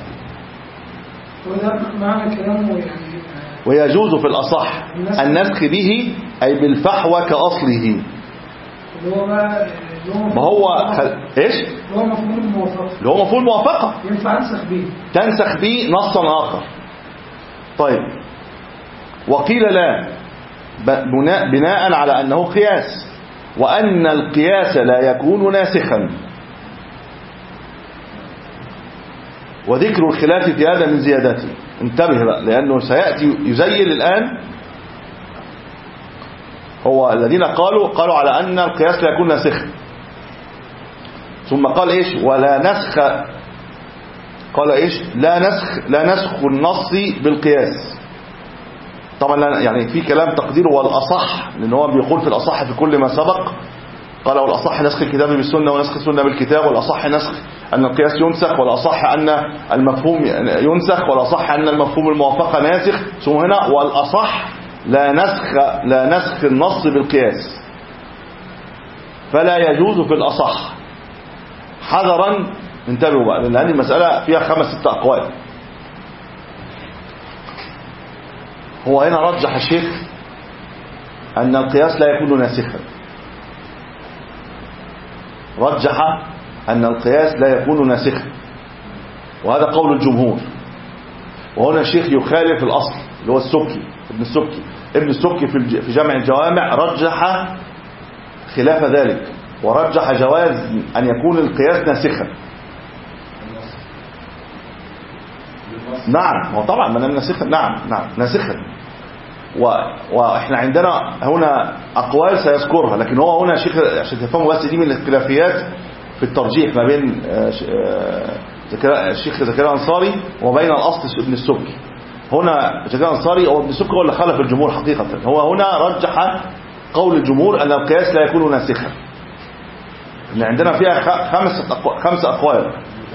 وده معنى كلامه يعني ويجوز في الأصح النسخ به أي بالفحوى كأصله. اللي هو بقى ما هو خل... ايش اللي هو مفهوم الموافقه اللي هو مفهوم الموافقه ينفع انسخ بيه تنسخ به نصا آخر. طيب وقيل لا بناء, بناء على أنه قياس وأن القياس لا يكون ناسخا، وذكر الخلاف في هذا من زيادته. انتبه بقى لأنه سيأتي يزيل الآن. هو الذين قالوا قالوا على أن القياس لا يكون ناسخا، ثم قال إيش ولا نسخ، قال إيش لا نسخ لا نسخ النص بالقياس. طبعا يعني في كلام تقديره والأصح، لأن هو بيقول في الأصح في كل ما سبق. قال والأصح نسخ الكتاب بالسنة ونسخ السنة بالكتاب، والأصح نسخ أن القياس ينسخ، والأصح أن المفهوم ينسخ، والأصح أن المفهوم الموافقة ناسخ. ثم هنا والأصح لا نسخ لا نسخ النص بالقياس، فلا يجوز في الأصح حذرا. انتبهوا بقى لأن هذه المسألة فيها خمس ست أقوال. هو هنا رجح الشيخ أن القياس لا يكون ناسخا، رجح أن القياس لا يكون ناسخا، وهذا قول الجمهور. وهنا الشيخ يخالف الأصل اللي هو السبكي ابن السبكي ابن السبكي في جامع الجوامع رجح خلاف ذلك، ورجح جواز أن يكون القياس ناسخا. نعم هو طبعا من ناسخا، نعم نعم ناسخا. واحنا عندنا هنا أقوال سيذكرها، لكن هو هنا شيخ عشان تفهموا بس دي من الخلافيات في الترجيح ما بين الشيخ زكريا الأنصاري وبين الأصل ابن السبكي. هنا زكريا الأنصاري أو ابن السبكي هو اللي خالف الجمهور حقيقة. هو هنا رجح قول الجمهور أن القياس لا يكون ناسخا. إن عندنا فيها خمس خمس أقوال.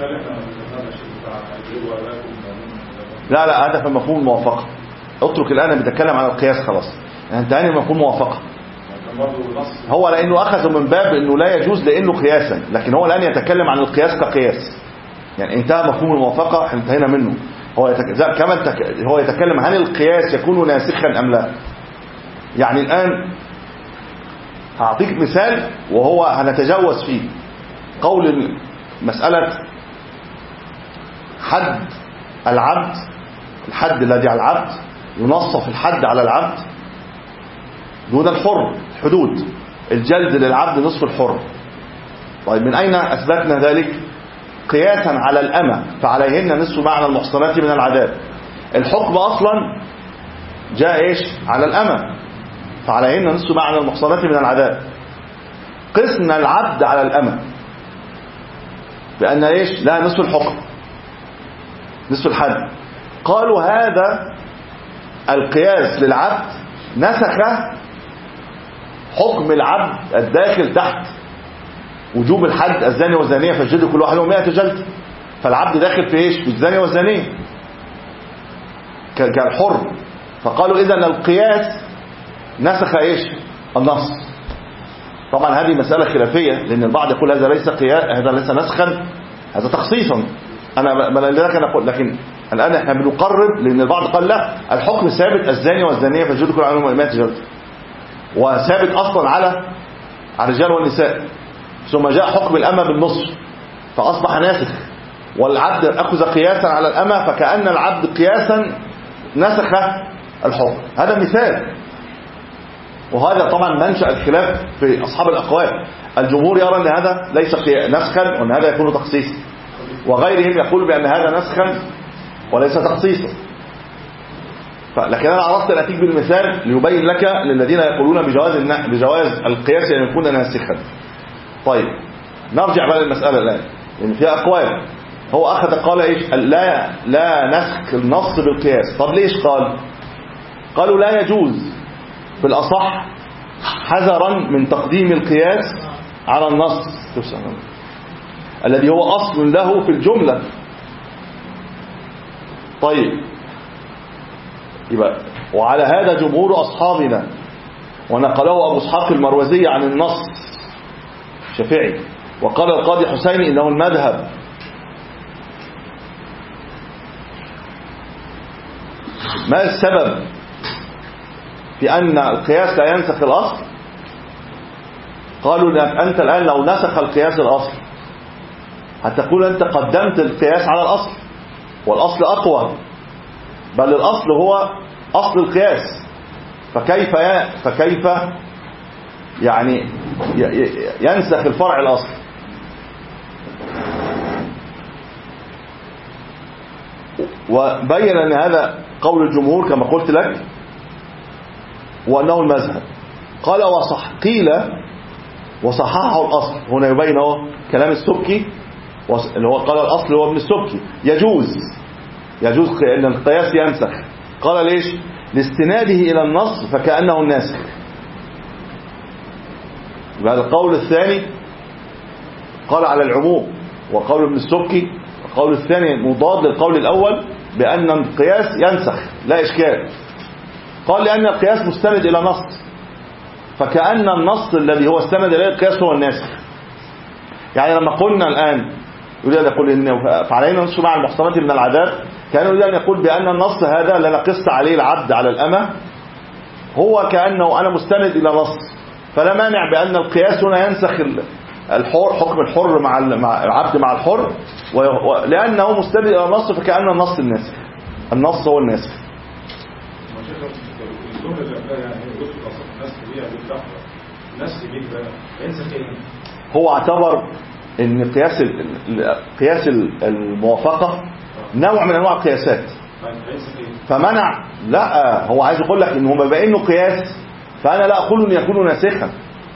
لا لا هذا في مفهوم الموافقة. اترك الآن بيتكلم عن القياس خلاص، انتهى من مفهوم الموافقة. هو لأنه أخذ من باب أنه لا يجوز لأنه قياسا، لكن هو الآن يتكلم عن القياس كقياس. يعني انتهى مفهوم الموافقة، احنا انتهينا منه. هو يتك... كما تك... هو يتكلم عن القياس يكون ناسخا أم لا. يعني الآن هعطيك مثال وهو هنتجاوز فيه. قول مسألة حد العبد، الحد الذي على العبد ينصف الحد على العبد دون الحر، حدود الجلد للعبد نصف الحر. طيب من أين أثبتنا ذلك؟ قياسا على الأمة فعليهن نصف معنى المحصنات من العذاب. الحكم أصلا جاء إيش على الأمة فعليهن نصف معنى المحصنات من العذاب. قسنا العبد على الأمة بأن إيش لا نصف الحكم نصف الحد. قالوا هذا القياس للعبد نسخ حكم العبد الداخل تحت وجوب الحد الزاني والزانية فالجلد كل واحد مئة جلد. فالعبد داخل في ايش في الزاني والزانية كالحر. فقالوا اذا القياس نسخ ايش النص. طبعا هذه مسألة خلافية لان البعض يقول هذا ليس قياس، هذا ليس نسخا، هذا تخصيصا. انا لذلك انا اقول، لكن الان احنا بنقرب لان البعض قال لا الحكم ثابت الزاني والزانية فالجلد كل واحد مئة جلد، وثابت اصلا على الرجال والنساء. ثم جاء حكم الأمة بالنصف فأصبح ناسخ، والعبد أخذ قياسا على الأمة فكأن العبد قياسا نسخ الحكم. هذا مثال. وهذا طبعا منشأ الخلاف في أصحاب الأقوال. الجمهور يرى أن هذا ليس نسخا وأن هذا يكون تخصيصا، وغيرهم يقول بأن هذا نسخا وليس تخصيصا. لكن أنا عرفت أن أتيك بالمثال ليبين لك للذين يقولون بجواز بجواز القياس أن يكون ناسخا. طيب نرجع بقى للمسألة الآن لأن فيها أقوال. هو أخذ قال إيش لا لا نسخ النص بالقياس. طب ليش قال؟ قالوا لا يجوز بالأصح حذرا من تقديم القياس على النص الذي هو أصل له في الجملة. طيب يبقى وعلى هذا جمهور أصحابنا، ونقله أبو اسحاق المروزي عن النص شافعي، وقال القاضي حسيني إنه المذهب. ما السبب في أن القياس لا ينسخ الأصل؟ قالوا لك أنت الآن لو نسخ القياس الأصل هتقول أنت قدمت القياس على الأصل، والأصل أقوى، بل الأصل هو أصل القياس، فكيف فكيف يعني ينسخ الفرع الأصل؟ وبين أن هذا قول الجمهور كما قلت لك وأنه المذهب. قال وصح قيل وصححه الأصل، هنا يبين هو كلام السبكي اللي هو قال الأصل هو ابن السبكي، يجوز يجوز أن القياس ينسخ. قال ليش؟ لاستناده إلى النص فكأنه الناسخ. هذا القول الثاني قال على العموم، وقول ابن السبكي القول الثاني مضاد للقول الأول بأن القياس ينسخ لا إشكال. قال لأن القياس مستند إلى نص، فكأن النص الذي هو استند إليه القياس هو الناسخ. يعني لما قلنا الآن يريد أن يقول إن فعلينا نصف مع المحصنات من العذاب، كان يريد أن يقول بأن النص هذا لا نقص عليه العبد على الأمة، هو كأنه أنا مستند إلى نص، فلا مانع بأن القياس هنا ينسخ الحر حكم الحر مع مع العبد مع الحر، لأنه مستند إلى النص فكأن النص الناسخ، النص هو الناسخ. هو اعتبر ان قياس قياس الموافقة نوع من انواع القياسات فمنع. لا هو عايز يقول لك ان هو بما انه قياس فانا لا اقول ان يكون ناسخا.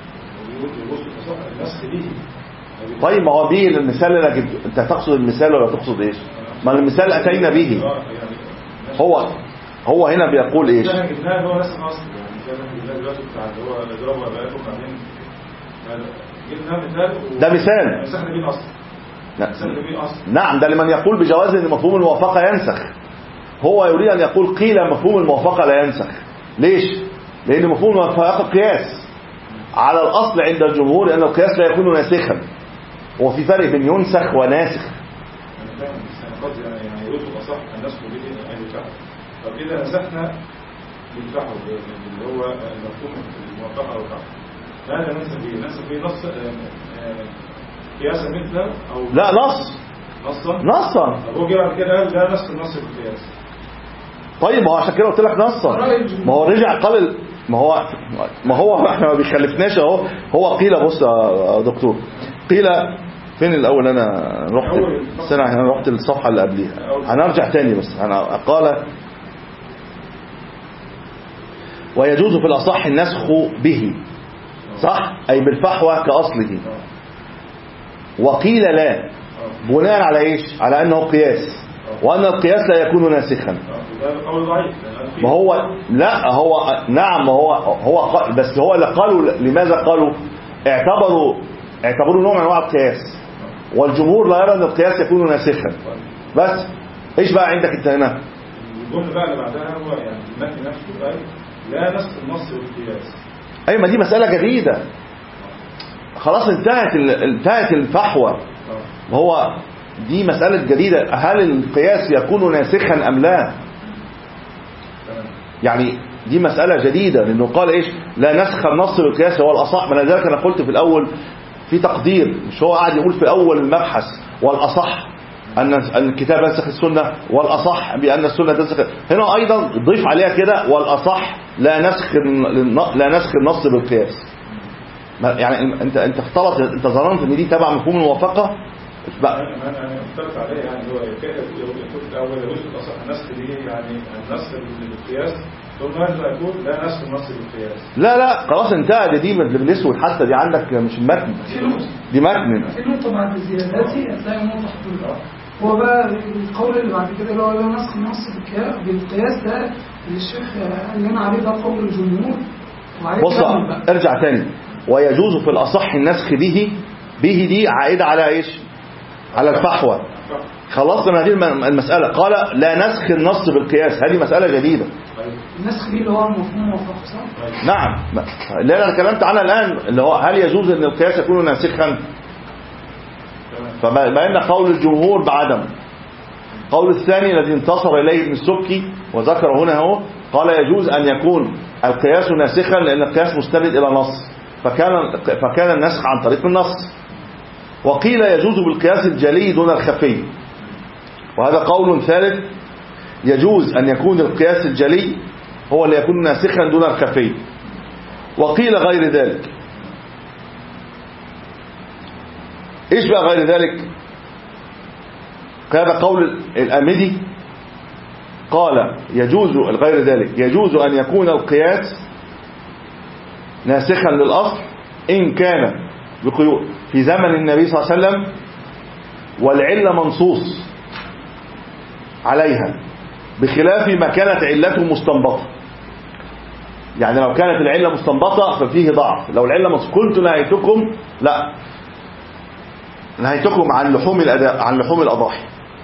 طيب ما هو به المثال اللي انا جبته، انت تقصد المثال ولا تقصد ايش؟ ما المثال اتينا به. هو هو هنا بيقول ايش؟ ده مثال. نعم ده لمن يقول بجواز ان مفهوم الموافقة ينسخ. هو يريد ان يقول قيل مفهوم الموافقة لا ينسخ. ليش؟ لان مفهوم الموافقة قياس على الاصل عند الجمهور ان القياس لا يكون ناسخا. هو في فرق بين ينسخ وناسخ. يعني يوسف اصح الناس كلها ان ينسخ. طب اذا نسخنا ينسخوا اللي هو المفهوم الموافقة او العقد، ماذا ننسخ به؟ ننسخ به نص قياسا مثله او لا نص نصا نصا. طب هو جه بعد كده قال لا نسخ النص بالقياس. طيب ما هو عشان كده قلت لك نصا. ما هو رجع قال ما هو ما هو احنا ما بيخلفناش اهو. هو قيل بص يا دكتور قيل فين الاول؟ انا رحت السنه انا رحت الصفحه اللي قبليها هنرجع تاني بس انا قال ويجوز في الاصح النسخ به صح اي بالفحوى كاصله. وقيل لا بناء على ايش؟ على انه قياس وان القياس لا يكون ناسخا. ما هو لا هو نعم هو هو بس هو اللي قالوا. لماذا قالوا؟ اعتبروا اعتبروا نوع من انواع القياس والجمهور لا يرى ان القياس يكون ناسخا. بس ايش بقى عندك انت هنا؟ الجمله بقى اللي بعدها هو يعني المتن نفسه بقى لا نسخ النص بالقياس. اي ما دي مساله جديده خلاص انتهت انتهت الفحوى. هو دي مساله جديده. هل القياس يكون ناسخا ام لا؟ يعني دي مساله جديده لانه قال ايش؟ لا نسخ النص بالقياس هو الاصح. من ذلك انا قلت في الاول في تقدير، مش هو قاعد يقول في اول المبحث والاصح ان الكتاب ينسخ السنه والاصح بان السنه تنسخ. هنا ايضا ضيف عليها كده والاصح لا نسخ لا نسخ النص بالقياس. يعني انت انت اختلط انت ظننت ان دي تبع مفهوم الموافقه بقى. انا انا اختلط عليه يعني هو يقول الاول يجوز الاصح النسخ دي يعني النسخ بالقياس ثم ماذا يقول لا نسخ النص بالقياس. لا لا خلاص انتهى. دي بالاسود حتى دي عندك مش المتن دي متن. في نقطه بعد الزيادات هتلاقي نقطه حضور. هو بقى القول اللي بعد كده اللي هو لا نسخ النص بالقياس ده اللي الشيخ قال لنا عليه ده قول الجمهور. بص ارجع تاني. ويجوز في الاصح النسخ به. به دي عائده على ايش؟ على الفحوى. خلاص من هذه المساله قال لا نسخ النص بالقياس. هذه مساله جديده. النسخ به اللي هو مفهوم موافقه صح؟ نعم. لا انا اتكلمت عنها الان اللي هو هل يجوز ان القياس يكون ناسخا؟ فبين قول الجمهور بعدم. قول الثاني الذي انتصر اليه ابن السبكي وذكر هنا هو قال يجوز ان يكون القياس ناسخا لان القياس مستند الى نص. فكان فكان النسخ عن طريق النص. وقيل يجوز بالقياس الجلي دون الخفي، وهذا قول ثالث، يجوز أن يكون القياس الجلي هو اللي يكون ناسخا دون الخفي. وقيل غير ذلك. ايش بقى غير ذلك؟ هذا قول الآمدي، قال يجوز غير ذلك، يجوز أن يكون القياس ناسخا للأصل إن كان بقيود في زمن النبي صلى الله عليه وسلم والعلة منصوص عليها، بخلاف ما كانت علته مستنبطة. يعني لو كانت العلة مستنبطة ففيه ضعف. لو العلة منصوص كنت نهيتكم، لا نهيتكم عن لحوم الأداء عن لحوم الأضاحي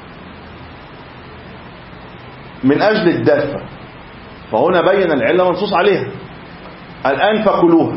من أجل الدافة، فهنا بين العلة منصوص عليها، الآن فكلوها.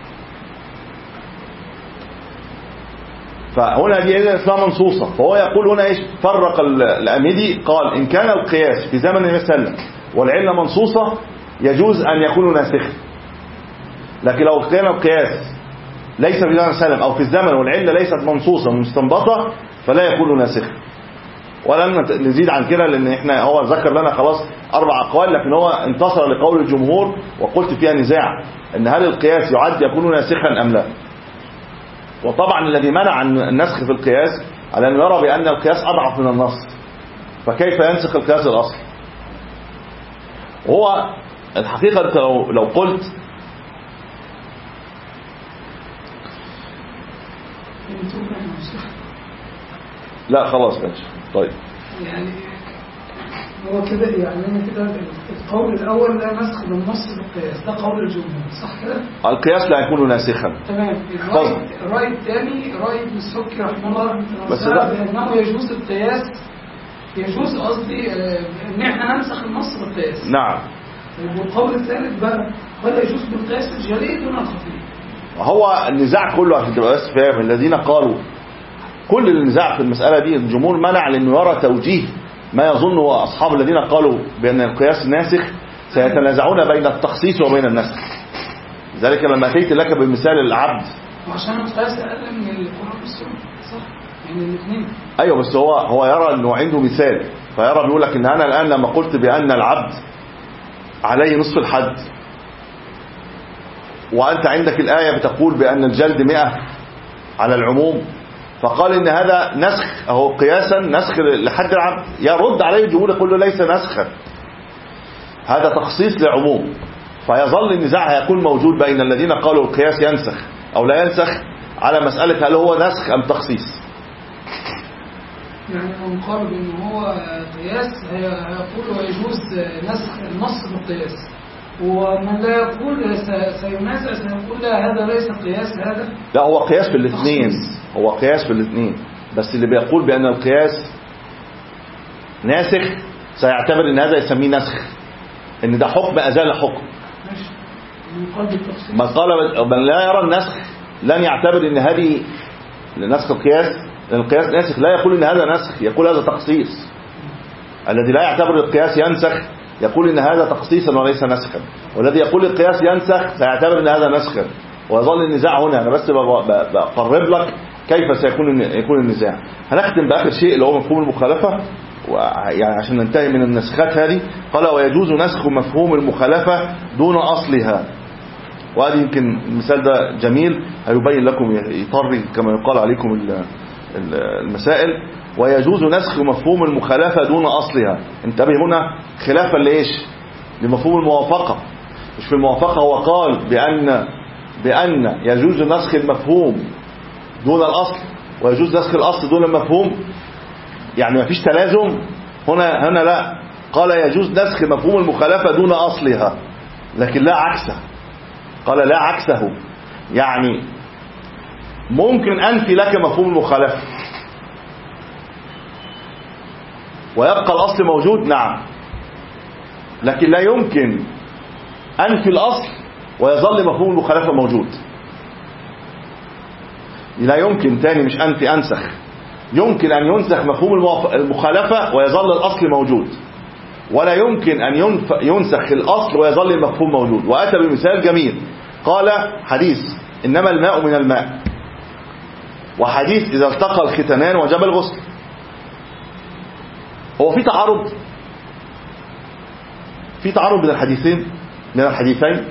فهنا دي علة اسمها منصوصة. فهو يقول هنا ايش؟ فرق الآمدي، قال إن كان القياس في زمن النبي صلى الله عليه وسلم والعلة منصوصة يجوز أن يكون ناسخا، لكن لو كان القياس ليس في زمن النبي صلى الله عليه وسلم أو في الزمن والعلة ليست منصوصة مستنبطة فلا يكون ناسخا. ولن نزيد عن كده، لأن احنا هو ذكر لنا خلاص أربع أقوال، لكن هو انتصر لقول الجمهور وقلت فيها نزاع أن هل القياس يعد يكون ناسخا أم لا. وطبعا الذي منع النسخ في القياس على أن يرى بأن القياس أضعف من النص، فكيف ينسخ القياس الأصل؟ وهو الحقيقة لو, لو قلت لا خلاص ماشي طيب، يعني هو كده يعني انا كده القول الاول لا نسخ بالنص بالقياس، ده قول الجمهور صح كده؟ القياس لا يكون ناسخا. تمام. الراي الراي الثاني راي ابن السبكي رحمه الله بس بانه يجوز القياس، يجوز قصدي ان احنا ننسخ النص بالقياس. نعم. والقول الثالث بقى ولا يجوز بالقياس الجلي دون الخفي. هو النزاع كله عشان تبقى بس فاهم، الذين قالوا كل النزاع في المسألة دي الجمهور منع لأنه يرى توجيه ما يظنه أصحاب الذين قالوا بأن القياس ناسخ سيتنازعون بين التخصيص وبين النسخ. ذلك لما أتيت لك بمثال العبد، وعشان القياس أقل من القرآن والسنة صح؟ يعني الاثنين. أيوة بس هو هو يرى أنه عنده مثال، فيرى بيقول لك إن أنا الآن لما قلت بأن العبد عليه نصف الحد وأنت عندك الآية بتقول بأن الجلد مئة على العموم، فقال إن هذا نسخ أو قياسا نسخ لحد العبد، يرد عليه الجمهور يقول له ليس نسخا، هذا تخصيص لعموم. فيظل النزاع هيكون موجود بين الذين قالوا القياس ينسخ أو لا ينسخ على مسألة هل هو نسخ أم تخصيص. يعني من قال بأن هو قياس هيقول ويجوز نسخ النص بالقياس، ومن لا يقول سينازع سيقول لا هذا ليس قياس، هذا لا هو قياس في الاثنين، هو قياس في الاثنين، بس اللي بيقول بأن القياس ناسخ سيعتبر ان هذا يسميه نسخ، ان ده حكم ازال حكم. من قال من لا يرى النسخ لن يعتبر ان هذه لنسخ القياس، لان القياس ناسخ لا يقول ان هذا نسخ، يقول هذا تخصيص. الذي لا يعتبر القياس ينسخ يقول ان هذا تخصيصا وليس نسخا، والذي يقول القياس ينسخ سيعتبر ان هذا نسخا. ويظل النزاع هنا، انا بس بقرب لك كيف سيكون يكون النزاع. هنختم باخر شيء اللي هو مفهوم المخالفه، يعني عشان ننتهي من النسخات هذه. قال ويجوز نسخ مفهوم المخالفه دون اصلها، وهذه يمكن المثال ده جميل هيبين لكم يطري كما يقال عليكم المسائل. ويجوز نسخ مفهوم المخالفه دون اصلها، انتبه هنا خلافا لايش؟ لمفهوم الموافقه. مش في الموافقه هو قال بان بان يجوز نسخ المفهوم دون الاصل ويجوز نسخ الاصل دون المفهوم، يعني ما فيش تلازم هنا. هنا لا، قال يجوز نسخ مفهوم المخالفه دون اصلها، لكن لا عكسه. قال لا عكسه، يعني ممكن انفي لك مفهوم المخالفه ويبقى الاصل موجود، نعم، لكن لا يمكن انفي الاصل ويظل مفهوم المخالفه موجود. لا يمكن، تاني مش انفي انسخ، يمكن ان ينسخ مفهوم المخالفه ويظل الاصل موجود، ولا يمكن ان ينسخ الاصل ويظل المفهوم موجود. واتى بمثال جميل، قال حديث إنما الماء من الماء، وحديث إذا التقى الختانان وجب الغسل. هو في تعارض في تعارض بين الحديثين من الحديثين؟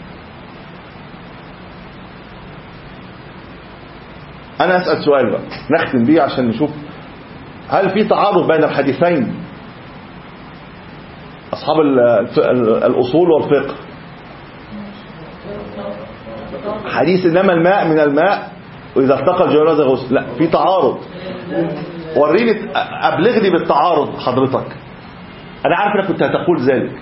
أنا أسأل سؤال بقى نختم بيه عشان نشوف هل في تعارض بين الحديثين أصحاب الأصول والفقه؟ حديث إنما الماء من الماء وإذا التقى الجوراز غسل، لا في تعارض. وريني أبلغني بالتعارض حضرتك. أنا عارف أنك كنت هتقول ذلك.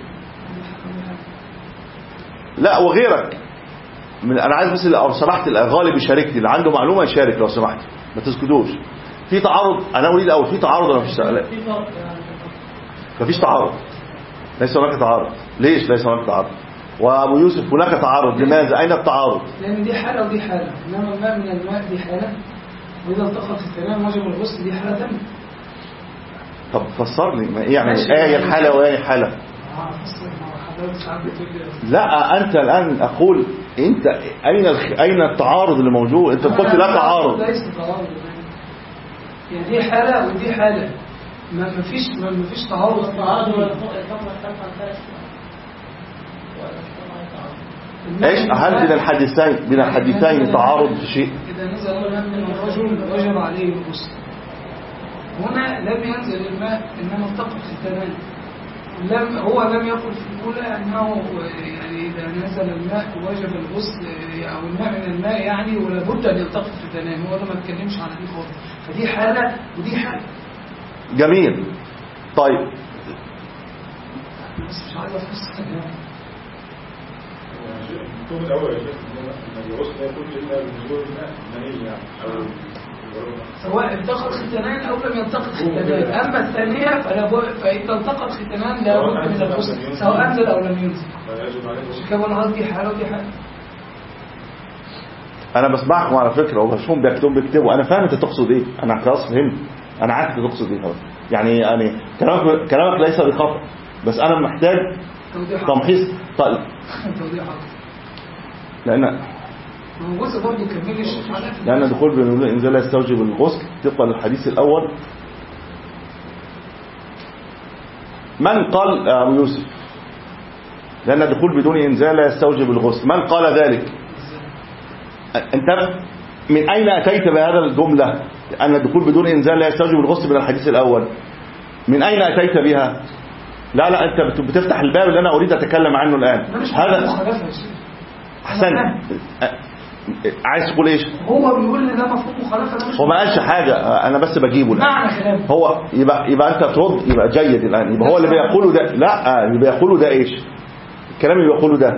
لا وغيرك من أنا عايز بس لو سمحت الغالب يشاركني، اللي عنده معلومة يشارك لو سمحت، ما تسكتوش. في تعارض؟ أنا أريد الأول في تعارض ولا مفيش تعارض؟ مفيش تعارض. ليس هناك تعارض. ليش ليس هناك تعارض؟ وأبو يوسف هناك تعارض. لماذا؟ أين التعارض؟ لأن دي حالة ودي حالة. إنما الماء من الماء دي حالة، وإذا التقت في التمام وجب الغسل دي حالة ثانية. طب فسر لي ما يعني آية الحالة وآية حالة؟ لا أنت الآن أقول أنت أين أين التعارض اللي موجود؟ أنت قلت لا تعارض. ليس تعارض يعني دي حالة ودي حالة، ما فيش ما فيش تعارض. التعارض ايش هل بين الحديثين بين الحديثين تعارض في شيء؟ إذا نزل الماء من الرجل وجب عليه الغسل. هنا لم ينزل الماء إنما التقط الختانان. لم هو لم يقل في الأولى أنه يعني إذا نزل الماء وجب الغسل أو الماء من الماء يعني ولا بد أن يلتقط الختانان. هو ده ما اتكلمش على دي خالص. فدي حالة ودي حالة. جميل. طيب بس مش عايز أفصل الطوب الأول يا شيخ إن الغسل يكون إلا بنزول الماء مني يعني أو سواء التقط ختانان أو لم يلتقط ختانان. أما الثانية فلا بد فإذا التقط ختانان لا بد من الغسل سواء أنزل أو لم ينزل. شكاوى الغسل دي حالة ودي حالة. أنا بسمعكم على فكرة وبشوفهم بيكتبوا بيكتبوا أنا فاهم أنت تقصد إيه. أنا خلاص فهمت، أنا عارف أنت تقصد إيه خلاص. يعني يعني كلامك كلامك ليس بخطأ، بس أنا محتاج تمحيص. طيب توضيح لأن الغسل برضه كمل الشيخ على لأن دخول بنقول إنزال يستوجب الغسل طبقا للحديث الأول. من قال أبو يوسف لأن الدخول بدون إنزال يستوجب الغسل؟ من قال ذلك؟ أنت من أين أتيت بهذا الجملة أن الدخول بدون إنزال لا يستوجب الغسل من الحديث الأول؟ من أين أتيت بها؟ لا لا أنت بتفتح الباب اللي أنا أريد أتكلم عنه الآن. هذا أحسن. عايز تقول إيش؟ هو بيقول لي ده مفهوم مخالفة. هو ما قالش حاجة، أنا بس بجيبه الآن. هو يبقى يبقى أنت ترد يبقى جيد الآن. يبقى هو اللي بيقوله ده لا اللي بيقوله ده إيش؟ الكلام اللي بيقوله ده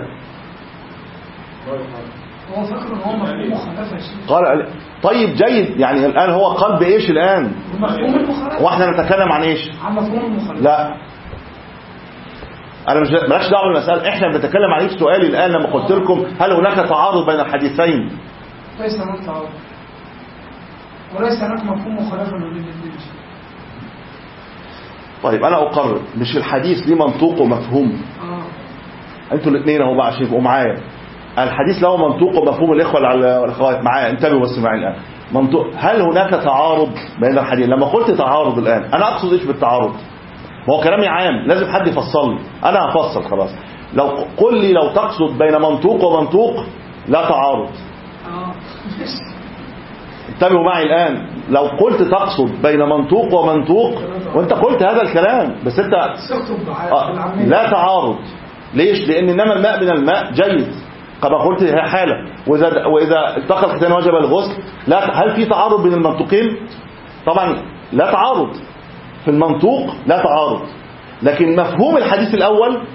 هو فاكر إن هو مفهوم مخالفة. قال طيب جيد. يعني الآن هو قال بإيش الآن؟ مفهوم المخالفة. وإحنا نتكلم عن إيش؟ عن مفهوم المخالفة. لا أنا مش مالكش دعوة بالمسألة. إحنا بنتكلم عن إيش؟ سؤالي الآن لما قلت لكم هل هناك تعارض بين الحديثين؟ ليس هناك تعارض وليس هناك مفهوم مخالفة بين الاثنين. طيب أنا أقرر مش الحديث ليه منطوق ومفهوم؟ آه. أنتوا الاثنين أهو بقى عشان يبقوا معايا. الحديث له منطوق ومفهوم. الإخوة والأخوات معايا انتبهوا بس معي الآن. منطوق. هل هناك تعارض بين الحديث؟ لما قلت تعارض الآن أنا أقصد إيش بالتعارض؟ ما هو كلامي عام لازم حد يفصل لي. أنا هفصل خلاص. لو قل لي لو تقصد بين منطوق ومنطوق لا تعارض. انتبهوا معي الآن. لو قلت تقصد بين منطوق ومنطوق وانت قلت هذا الكلام بس انت آه لا تعارض. ليش؟ لأن إنما الماء من الماء جيد كما قلت هي حالة. وإذا, وإذا التقى الختان وجب الغسل. لا هل في تعارض بين المنطوقين؟ طبعا لا تعارض في المنطوق، لا تعارض. لكن مفهوم الحديث الأول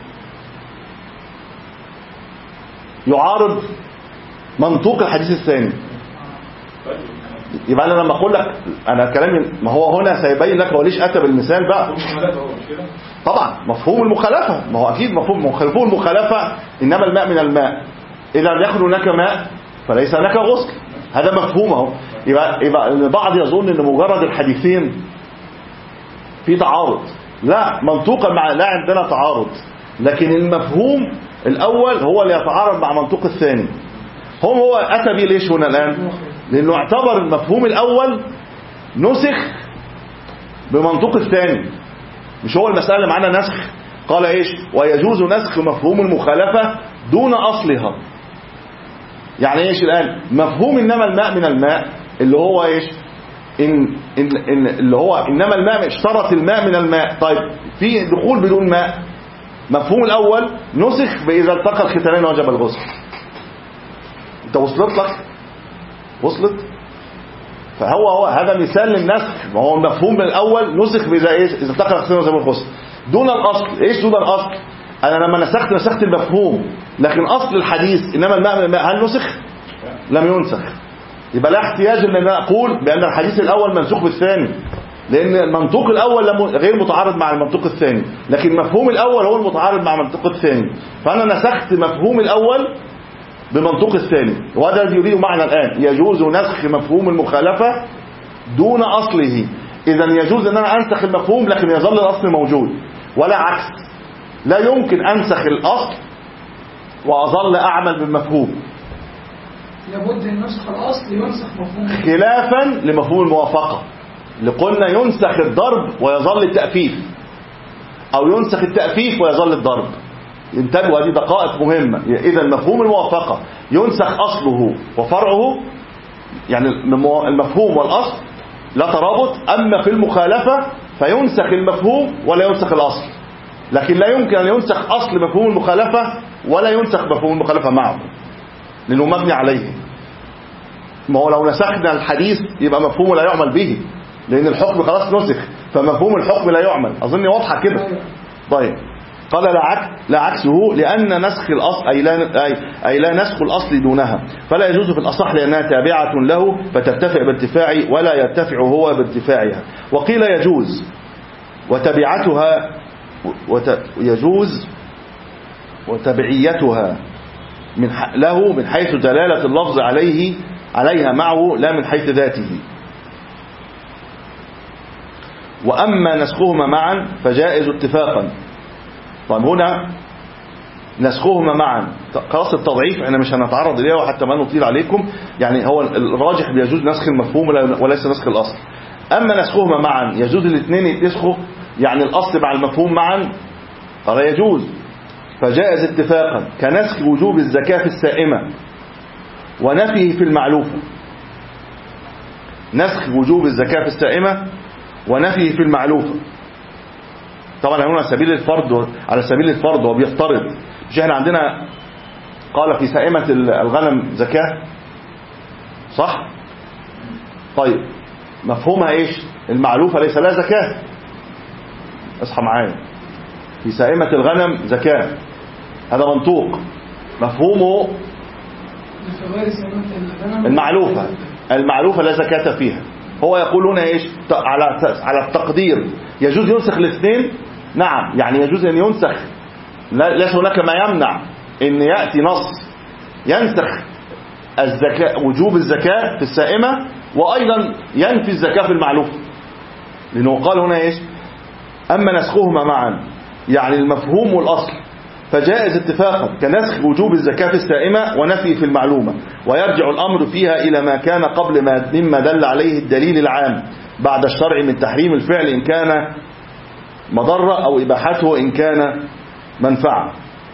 يعارض منطوق الحديث الثاني. يبقى أنا لما أقول لك أنا كلامي ما هو هنا سيبين لك هو ليش أتى بالمثال بقى. طبعا مفهوم المخالفة ما هو أكيد مفهوم مفهوم المخالفة. إنما الماء من الماء إذا لم يكن هناك ماء فليس هناك غسل. هذا مفهومه. يبقى يبقى البعض يظن ان مجرد الحديثين في تعارض. لا منطوقا مع لا عندنا تعارض. لكن المفهوم الأول هو اللي يتعارض مع منطوق الثاني. هم هو أتى به ليش هنا الآن؟ لأنه اعتبر المفهوم الأول نسخ بمنطوق الثاني. مش هو المسألة معنا نسخ؟ قال إيش؟ ويجوز نسخ مفهوم المخالفة دون أصلها. يعني إيش الآن؟ مفهوم إنما الماء من الماء اللي هو إيش؟ إن, إن, إن اللي هو إنما الماء اشترط الماء من الماء. طيب في دخول بدون ماء، مفهوم الأول نسخ بإذا التقى الختانين وجب الغسل. أنت وصلت لك؟ وصلت؟ فهو هو هذا مثال للنسخ. ما هو المفهوم الأول نسخ بإذا إيش؟ إذا التقى الختانين وجب الغسل دون الأصل. إيش دون الأصل؟ أنا لما نسخت نسخت المفهوم، لكن أصل الحديث إنما الماء من الماء هل نسخ؟ لم ينسخ. يبقى لا احتياج ان انا اقول بان الحديث الاول منسوخ بالثاني، لان المنطوق الاول غير متعارض مع المنطوق الثاني، لكن مفهوم الاول هو المتعارض مع المنطوق الثاني. فانا نسخت مفهوم الاول بمنطوق الثاني، وهذا الذي يريد معنى الان يجوز نسخ مفهوم المخالفه دون اصله. اذا يجوز ان انا انسخ المفهوم لكن يظل الاصل موجود، ولا عكس. لا يمكن انسخ الاصل واظل اعمل بالمفهوم. لابد ان نسخ الاصل ينسخ مفهوم خلافا لمفهوم الموافقه اللي قلنا ينسخ الضرب ويظل التأفيف، او ينسخ التأفيف ويظل الضرب. انتبهوا، هذه دقائق مهمه. اذا مفهوم الموافقه ينسخ اصله وفرعه، يعني المفهوم والاصل لا ترابط. اما في المخالفه فينسخ المفهوم ولا ينسخ الاصل، لكن لا يمكن ان ينسخ اصل مفهوم المخالفه ولا ينسخ مفهوم المخالفه معه، لأنه مبني عليه. ما هو لو نسخنا الحديث يبقى مفهومه لا يعمل به، لأن الحكم خلاص نسخ، فمفهوم الحكم لا يعمل. أظن واضحة كده. طيب قال لا عكس لا عكسه، لأن نسخ الأصل أي لا, أي, أي لا نسخ الأصل دونها، فلا يجوز في الأصح لأنها تابعة له فترتفع بارتفاع ولا يرتفع هو بارتفاعها. وقيل يجوز وتبعتها وت... يجوز وتبعيتها من له من حيث دلالة اللفظ عليه عليها معه لا من حيث ذاته. وأما نسخهما معا فجائز اتفاقا. طيب هنا نسخهما معا خلاص التضعيف احنا مش هنتعرض إليه وحتى ما نطيل عليكم، يعني هو الراجح بيجوز نسخ المفهوم وليس نسخ الأصل. أما نسخهما معا يجوز الاثنين يتنسخوا، يعني الأصل مع المفهوم معا قال يجوز، فجائز اتفاقا كنسخ وجوب الزكاة في السائمة ونفيه في المعلوفة. نسخ وجوب الزكاة في السائمة ونفيه في المعلوفة. طبعا هنا على سبيل الفرض، على سبيل الفرض وبيفترض. مش احنا عندنا قال في سائمة الغنم زكاة صح؟ طيب مفهومها ايش؟ المعلوفة ليس لها زكاة. اصحى معايا، في سائمة الغنم زكاة، هذا منطوق. مفهومه المعلوفة، المعلوفة لا زكاة فيها. هو يقول هنا ايش؟ على على التقدير يجوز ينسخ الاثنين. نعم، يعني يجوز ان ينسخ، ليس هناك ما يمنع ان يأتي نص ينسخ الزكاة وجوب الزكاة في السائمة وأيضا ينفي الزكاة في المعلوفة، لأنه قال هنا إيش؟ أما نسخهما معا يعني المفهوم والأصل فجائز اتفاقا كنسخ وجوب الزكاة في السائمة ونفي في المعلومة، ويرجع الأمر فيها إلى ما كان قبل ما مما دل عليه الدليل العام بعد الشرع من تحريم الفعل إن كان مضرة أو إباحته إن كان منفعة.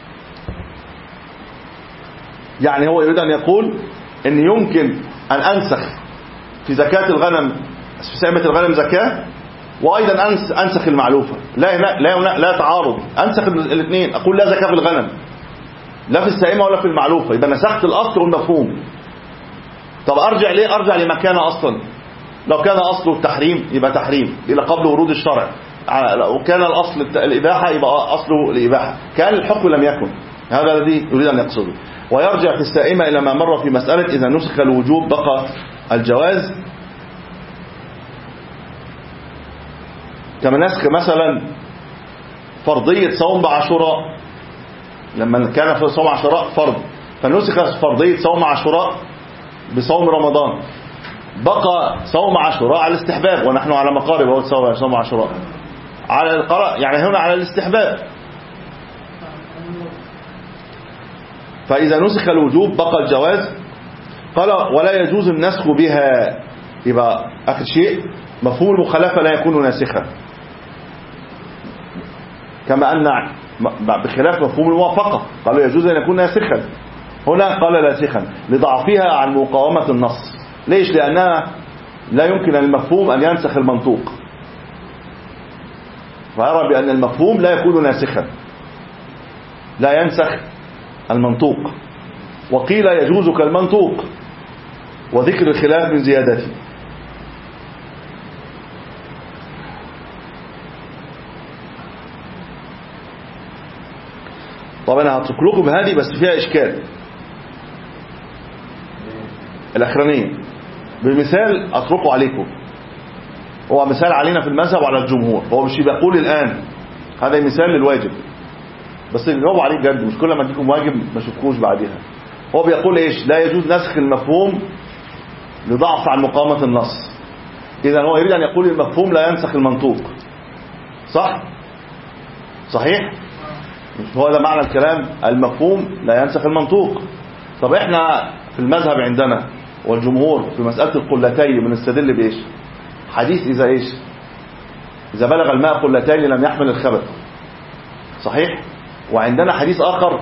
يعني هو يريد أن يقول أن يمكن أن أنسخ في زكاة الغنم في سائمة الغنم زكاة وأيضا أنسخ المعلوفة، لا لا لا, لا تعارض، أنسخ الاثنين، أقول لا زكاة في الغنم لا في السائمة ولا في المعلوفة، يبقى نسخت الأصل والمفهوم. طب أرجع ليه؟ أرجع لما كان أصلا. لو كان أصله التحريم يبقى تحريم إلى قبل ورود الشرع، لو كان الأصل الإباحة يبقى أصله الإباحة، كان الحكم لم يكن. هذا الذي يريد أن يقصده. ويرجع في السائمة إلى ما مر في مسألة إذا نسخ الوجوب بقى الجواز، كما نسخ مثلا فرضية صوم بعاشوراء، لما كان في صوم عاشوراء فرض فنسخ فرضية صوم عاشوراء بصوم رمضان، بقى صوم عاشوراء على الاستحباب، ونحن على مقارب هو صوم عاشوراء على القراء، يعني هنا على الاستحباب. فإذا نسخ الوجوب بقى الجواز قال ولا يجوز النسخ بها. يبقى آخر شيء مفهوم المخالفة لا يكون ناسخا، كما أن بخلاف مفهوم الموافقة قالوا يجوز أن يكون ناسخا، هنا قال ناسخا لضعفها عن مقاومة النص. ليش؟ لأنها لا يمكن المفهوم أن ينسخ المنطوق، فيرى بأن المفهوم لا يكون ناسخا، لا ينسخ المنطوق. وقيل يجوز كالمنطوق، وذكر الخلاف من زيادته. طبعا انا هترك لكم هذه بس فيها اشكال الاخرانيه بمثال اتركه عليكم، هو مثال علينا في المذهب وعلى الجمهور. هو مش بيقول الان هذا مثال للواجب بس نجاوب عليه جد، مش كل ما اديكم واجب ما اشوفكوش بعدها. هو بيقول ايش؟ لا يجوز نسخ المفهوم لضعف عن مقاومة النص. اذا هو يريد ان يقول المفهوم لا ينسخ المنطوق، صح؟ صحيح؟ مش هو ده معنى الكلام؟ المفهوم لا ينسخ المنطوق. طب احنا في المذهب عندنا والجمهور في مسألة القلتين بنستدل بايش؟ حديث اذا ايش؟ اذا بلغ الماء قلتين لم يحمل الخبث، صحيح؟ وعندنا حديث اخر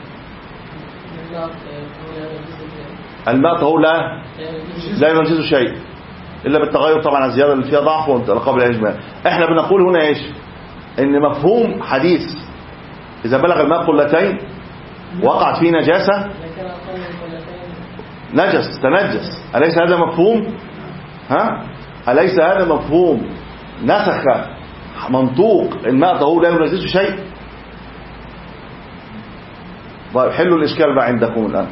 الماء طهور لا لا ينجز شيء الا بالتغير، طبعا الزياده اللي فيها ضعف والقابل للاجماع. احنا بنقول هنا ايش؟ ان مفهوم حديث اذا بلغ الماء قلتين وقعت فيه نجاسه نجس تنجس، اليس هذا مفهوم؟ ها؟ اليس هذا مفهوم نسخ منطوق الماء طهور لا ينجز شيء؟ طيب حلوا الاشكال بقى عندكم الان.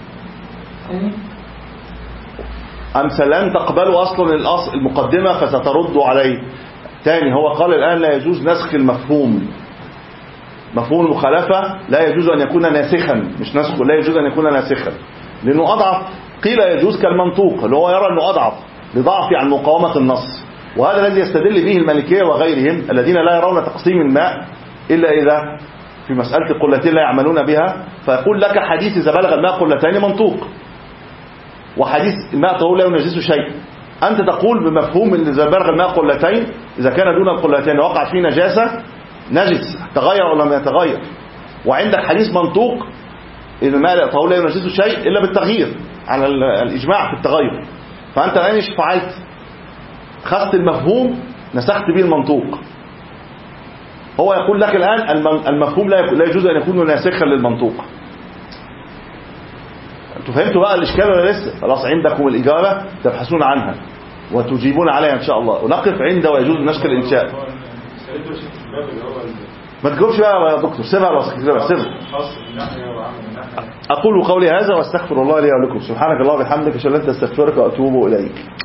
أمس لن تقبلوا أصلا الأصل المقدمة فستردوا عليه تاني. هو قال الآن لا يجوز نسخ المفهوم، مفهوم المخالفة لا يجوز أن يكون ناسخا، مش نسخه، لا يجوز أن يكون ناسخا لأنه أضعف. قيل يجوز كالمنطوق اللي هو يرى أنه أضعف لضعف عن مقاومة النص، وهذا الذي يستدل به المالكية وغيرهم الذين لا يرون تقسيم الماء إلا إذا في مسألة القلتين لا يعملون بها، فيقول لك حديث إذا بلغ الماء قلتين منطوق، وحديث الماء طهور لا ينجس شيء. أنت تقول بمفهوم إن إذا بلغ الماء قلتين إذا كان دون القلتين وقعت فيه نجاسة نجس، تغير ولا لم يتغير. وعندك حديث منطوق إن الماء طهور لا ينجس شيء إلا بالتغيير على الإجماع في التغير. فأنت الآن إيش فعلت؟ خذت المفهوم نسخت به المنطوق. هو يقول لك الآن المفهوم لا يجوز أن يكون ناسخا للمنطوق. انتوا فهمتوا بقى الاشكال ولا لسه؟ خلاص عندكم الاجابه تبحثون عنها وتجيبون عليها ان شاء الله، ونقف عند ويجوز نسخ الانشاء. ما تجاوبش بقى يا دكتور، سيبها بس كده، سيبها. اقول قولي هذا واستغفر الله لي ولكم. سبحانك اللهم وبحمدك اشهد ان لا اله الا انت استغفرك واتوب اليك.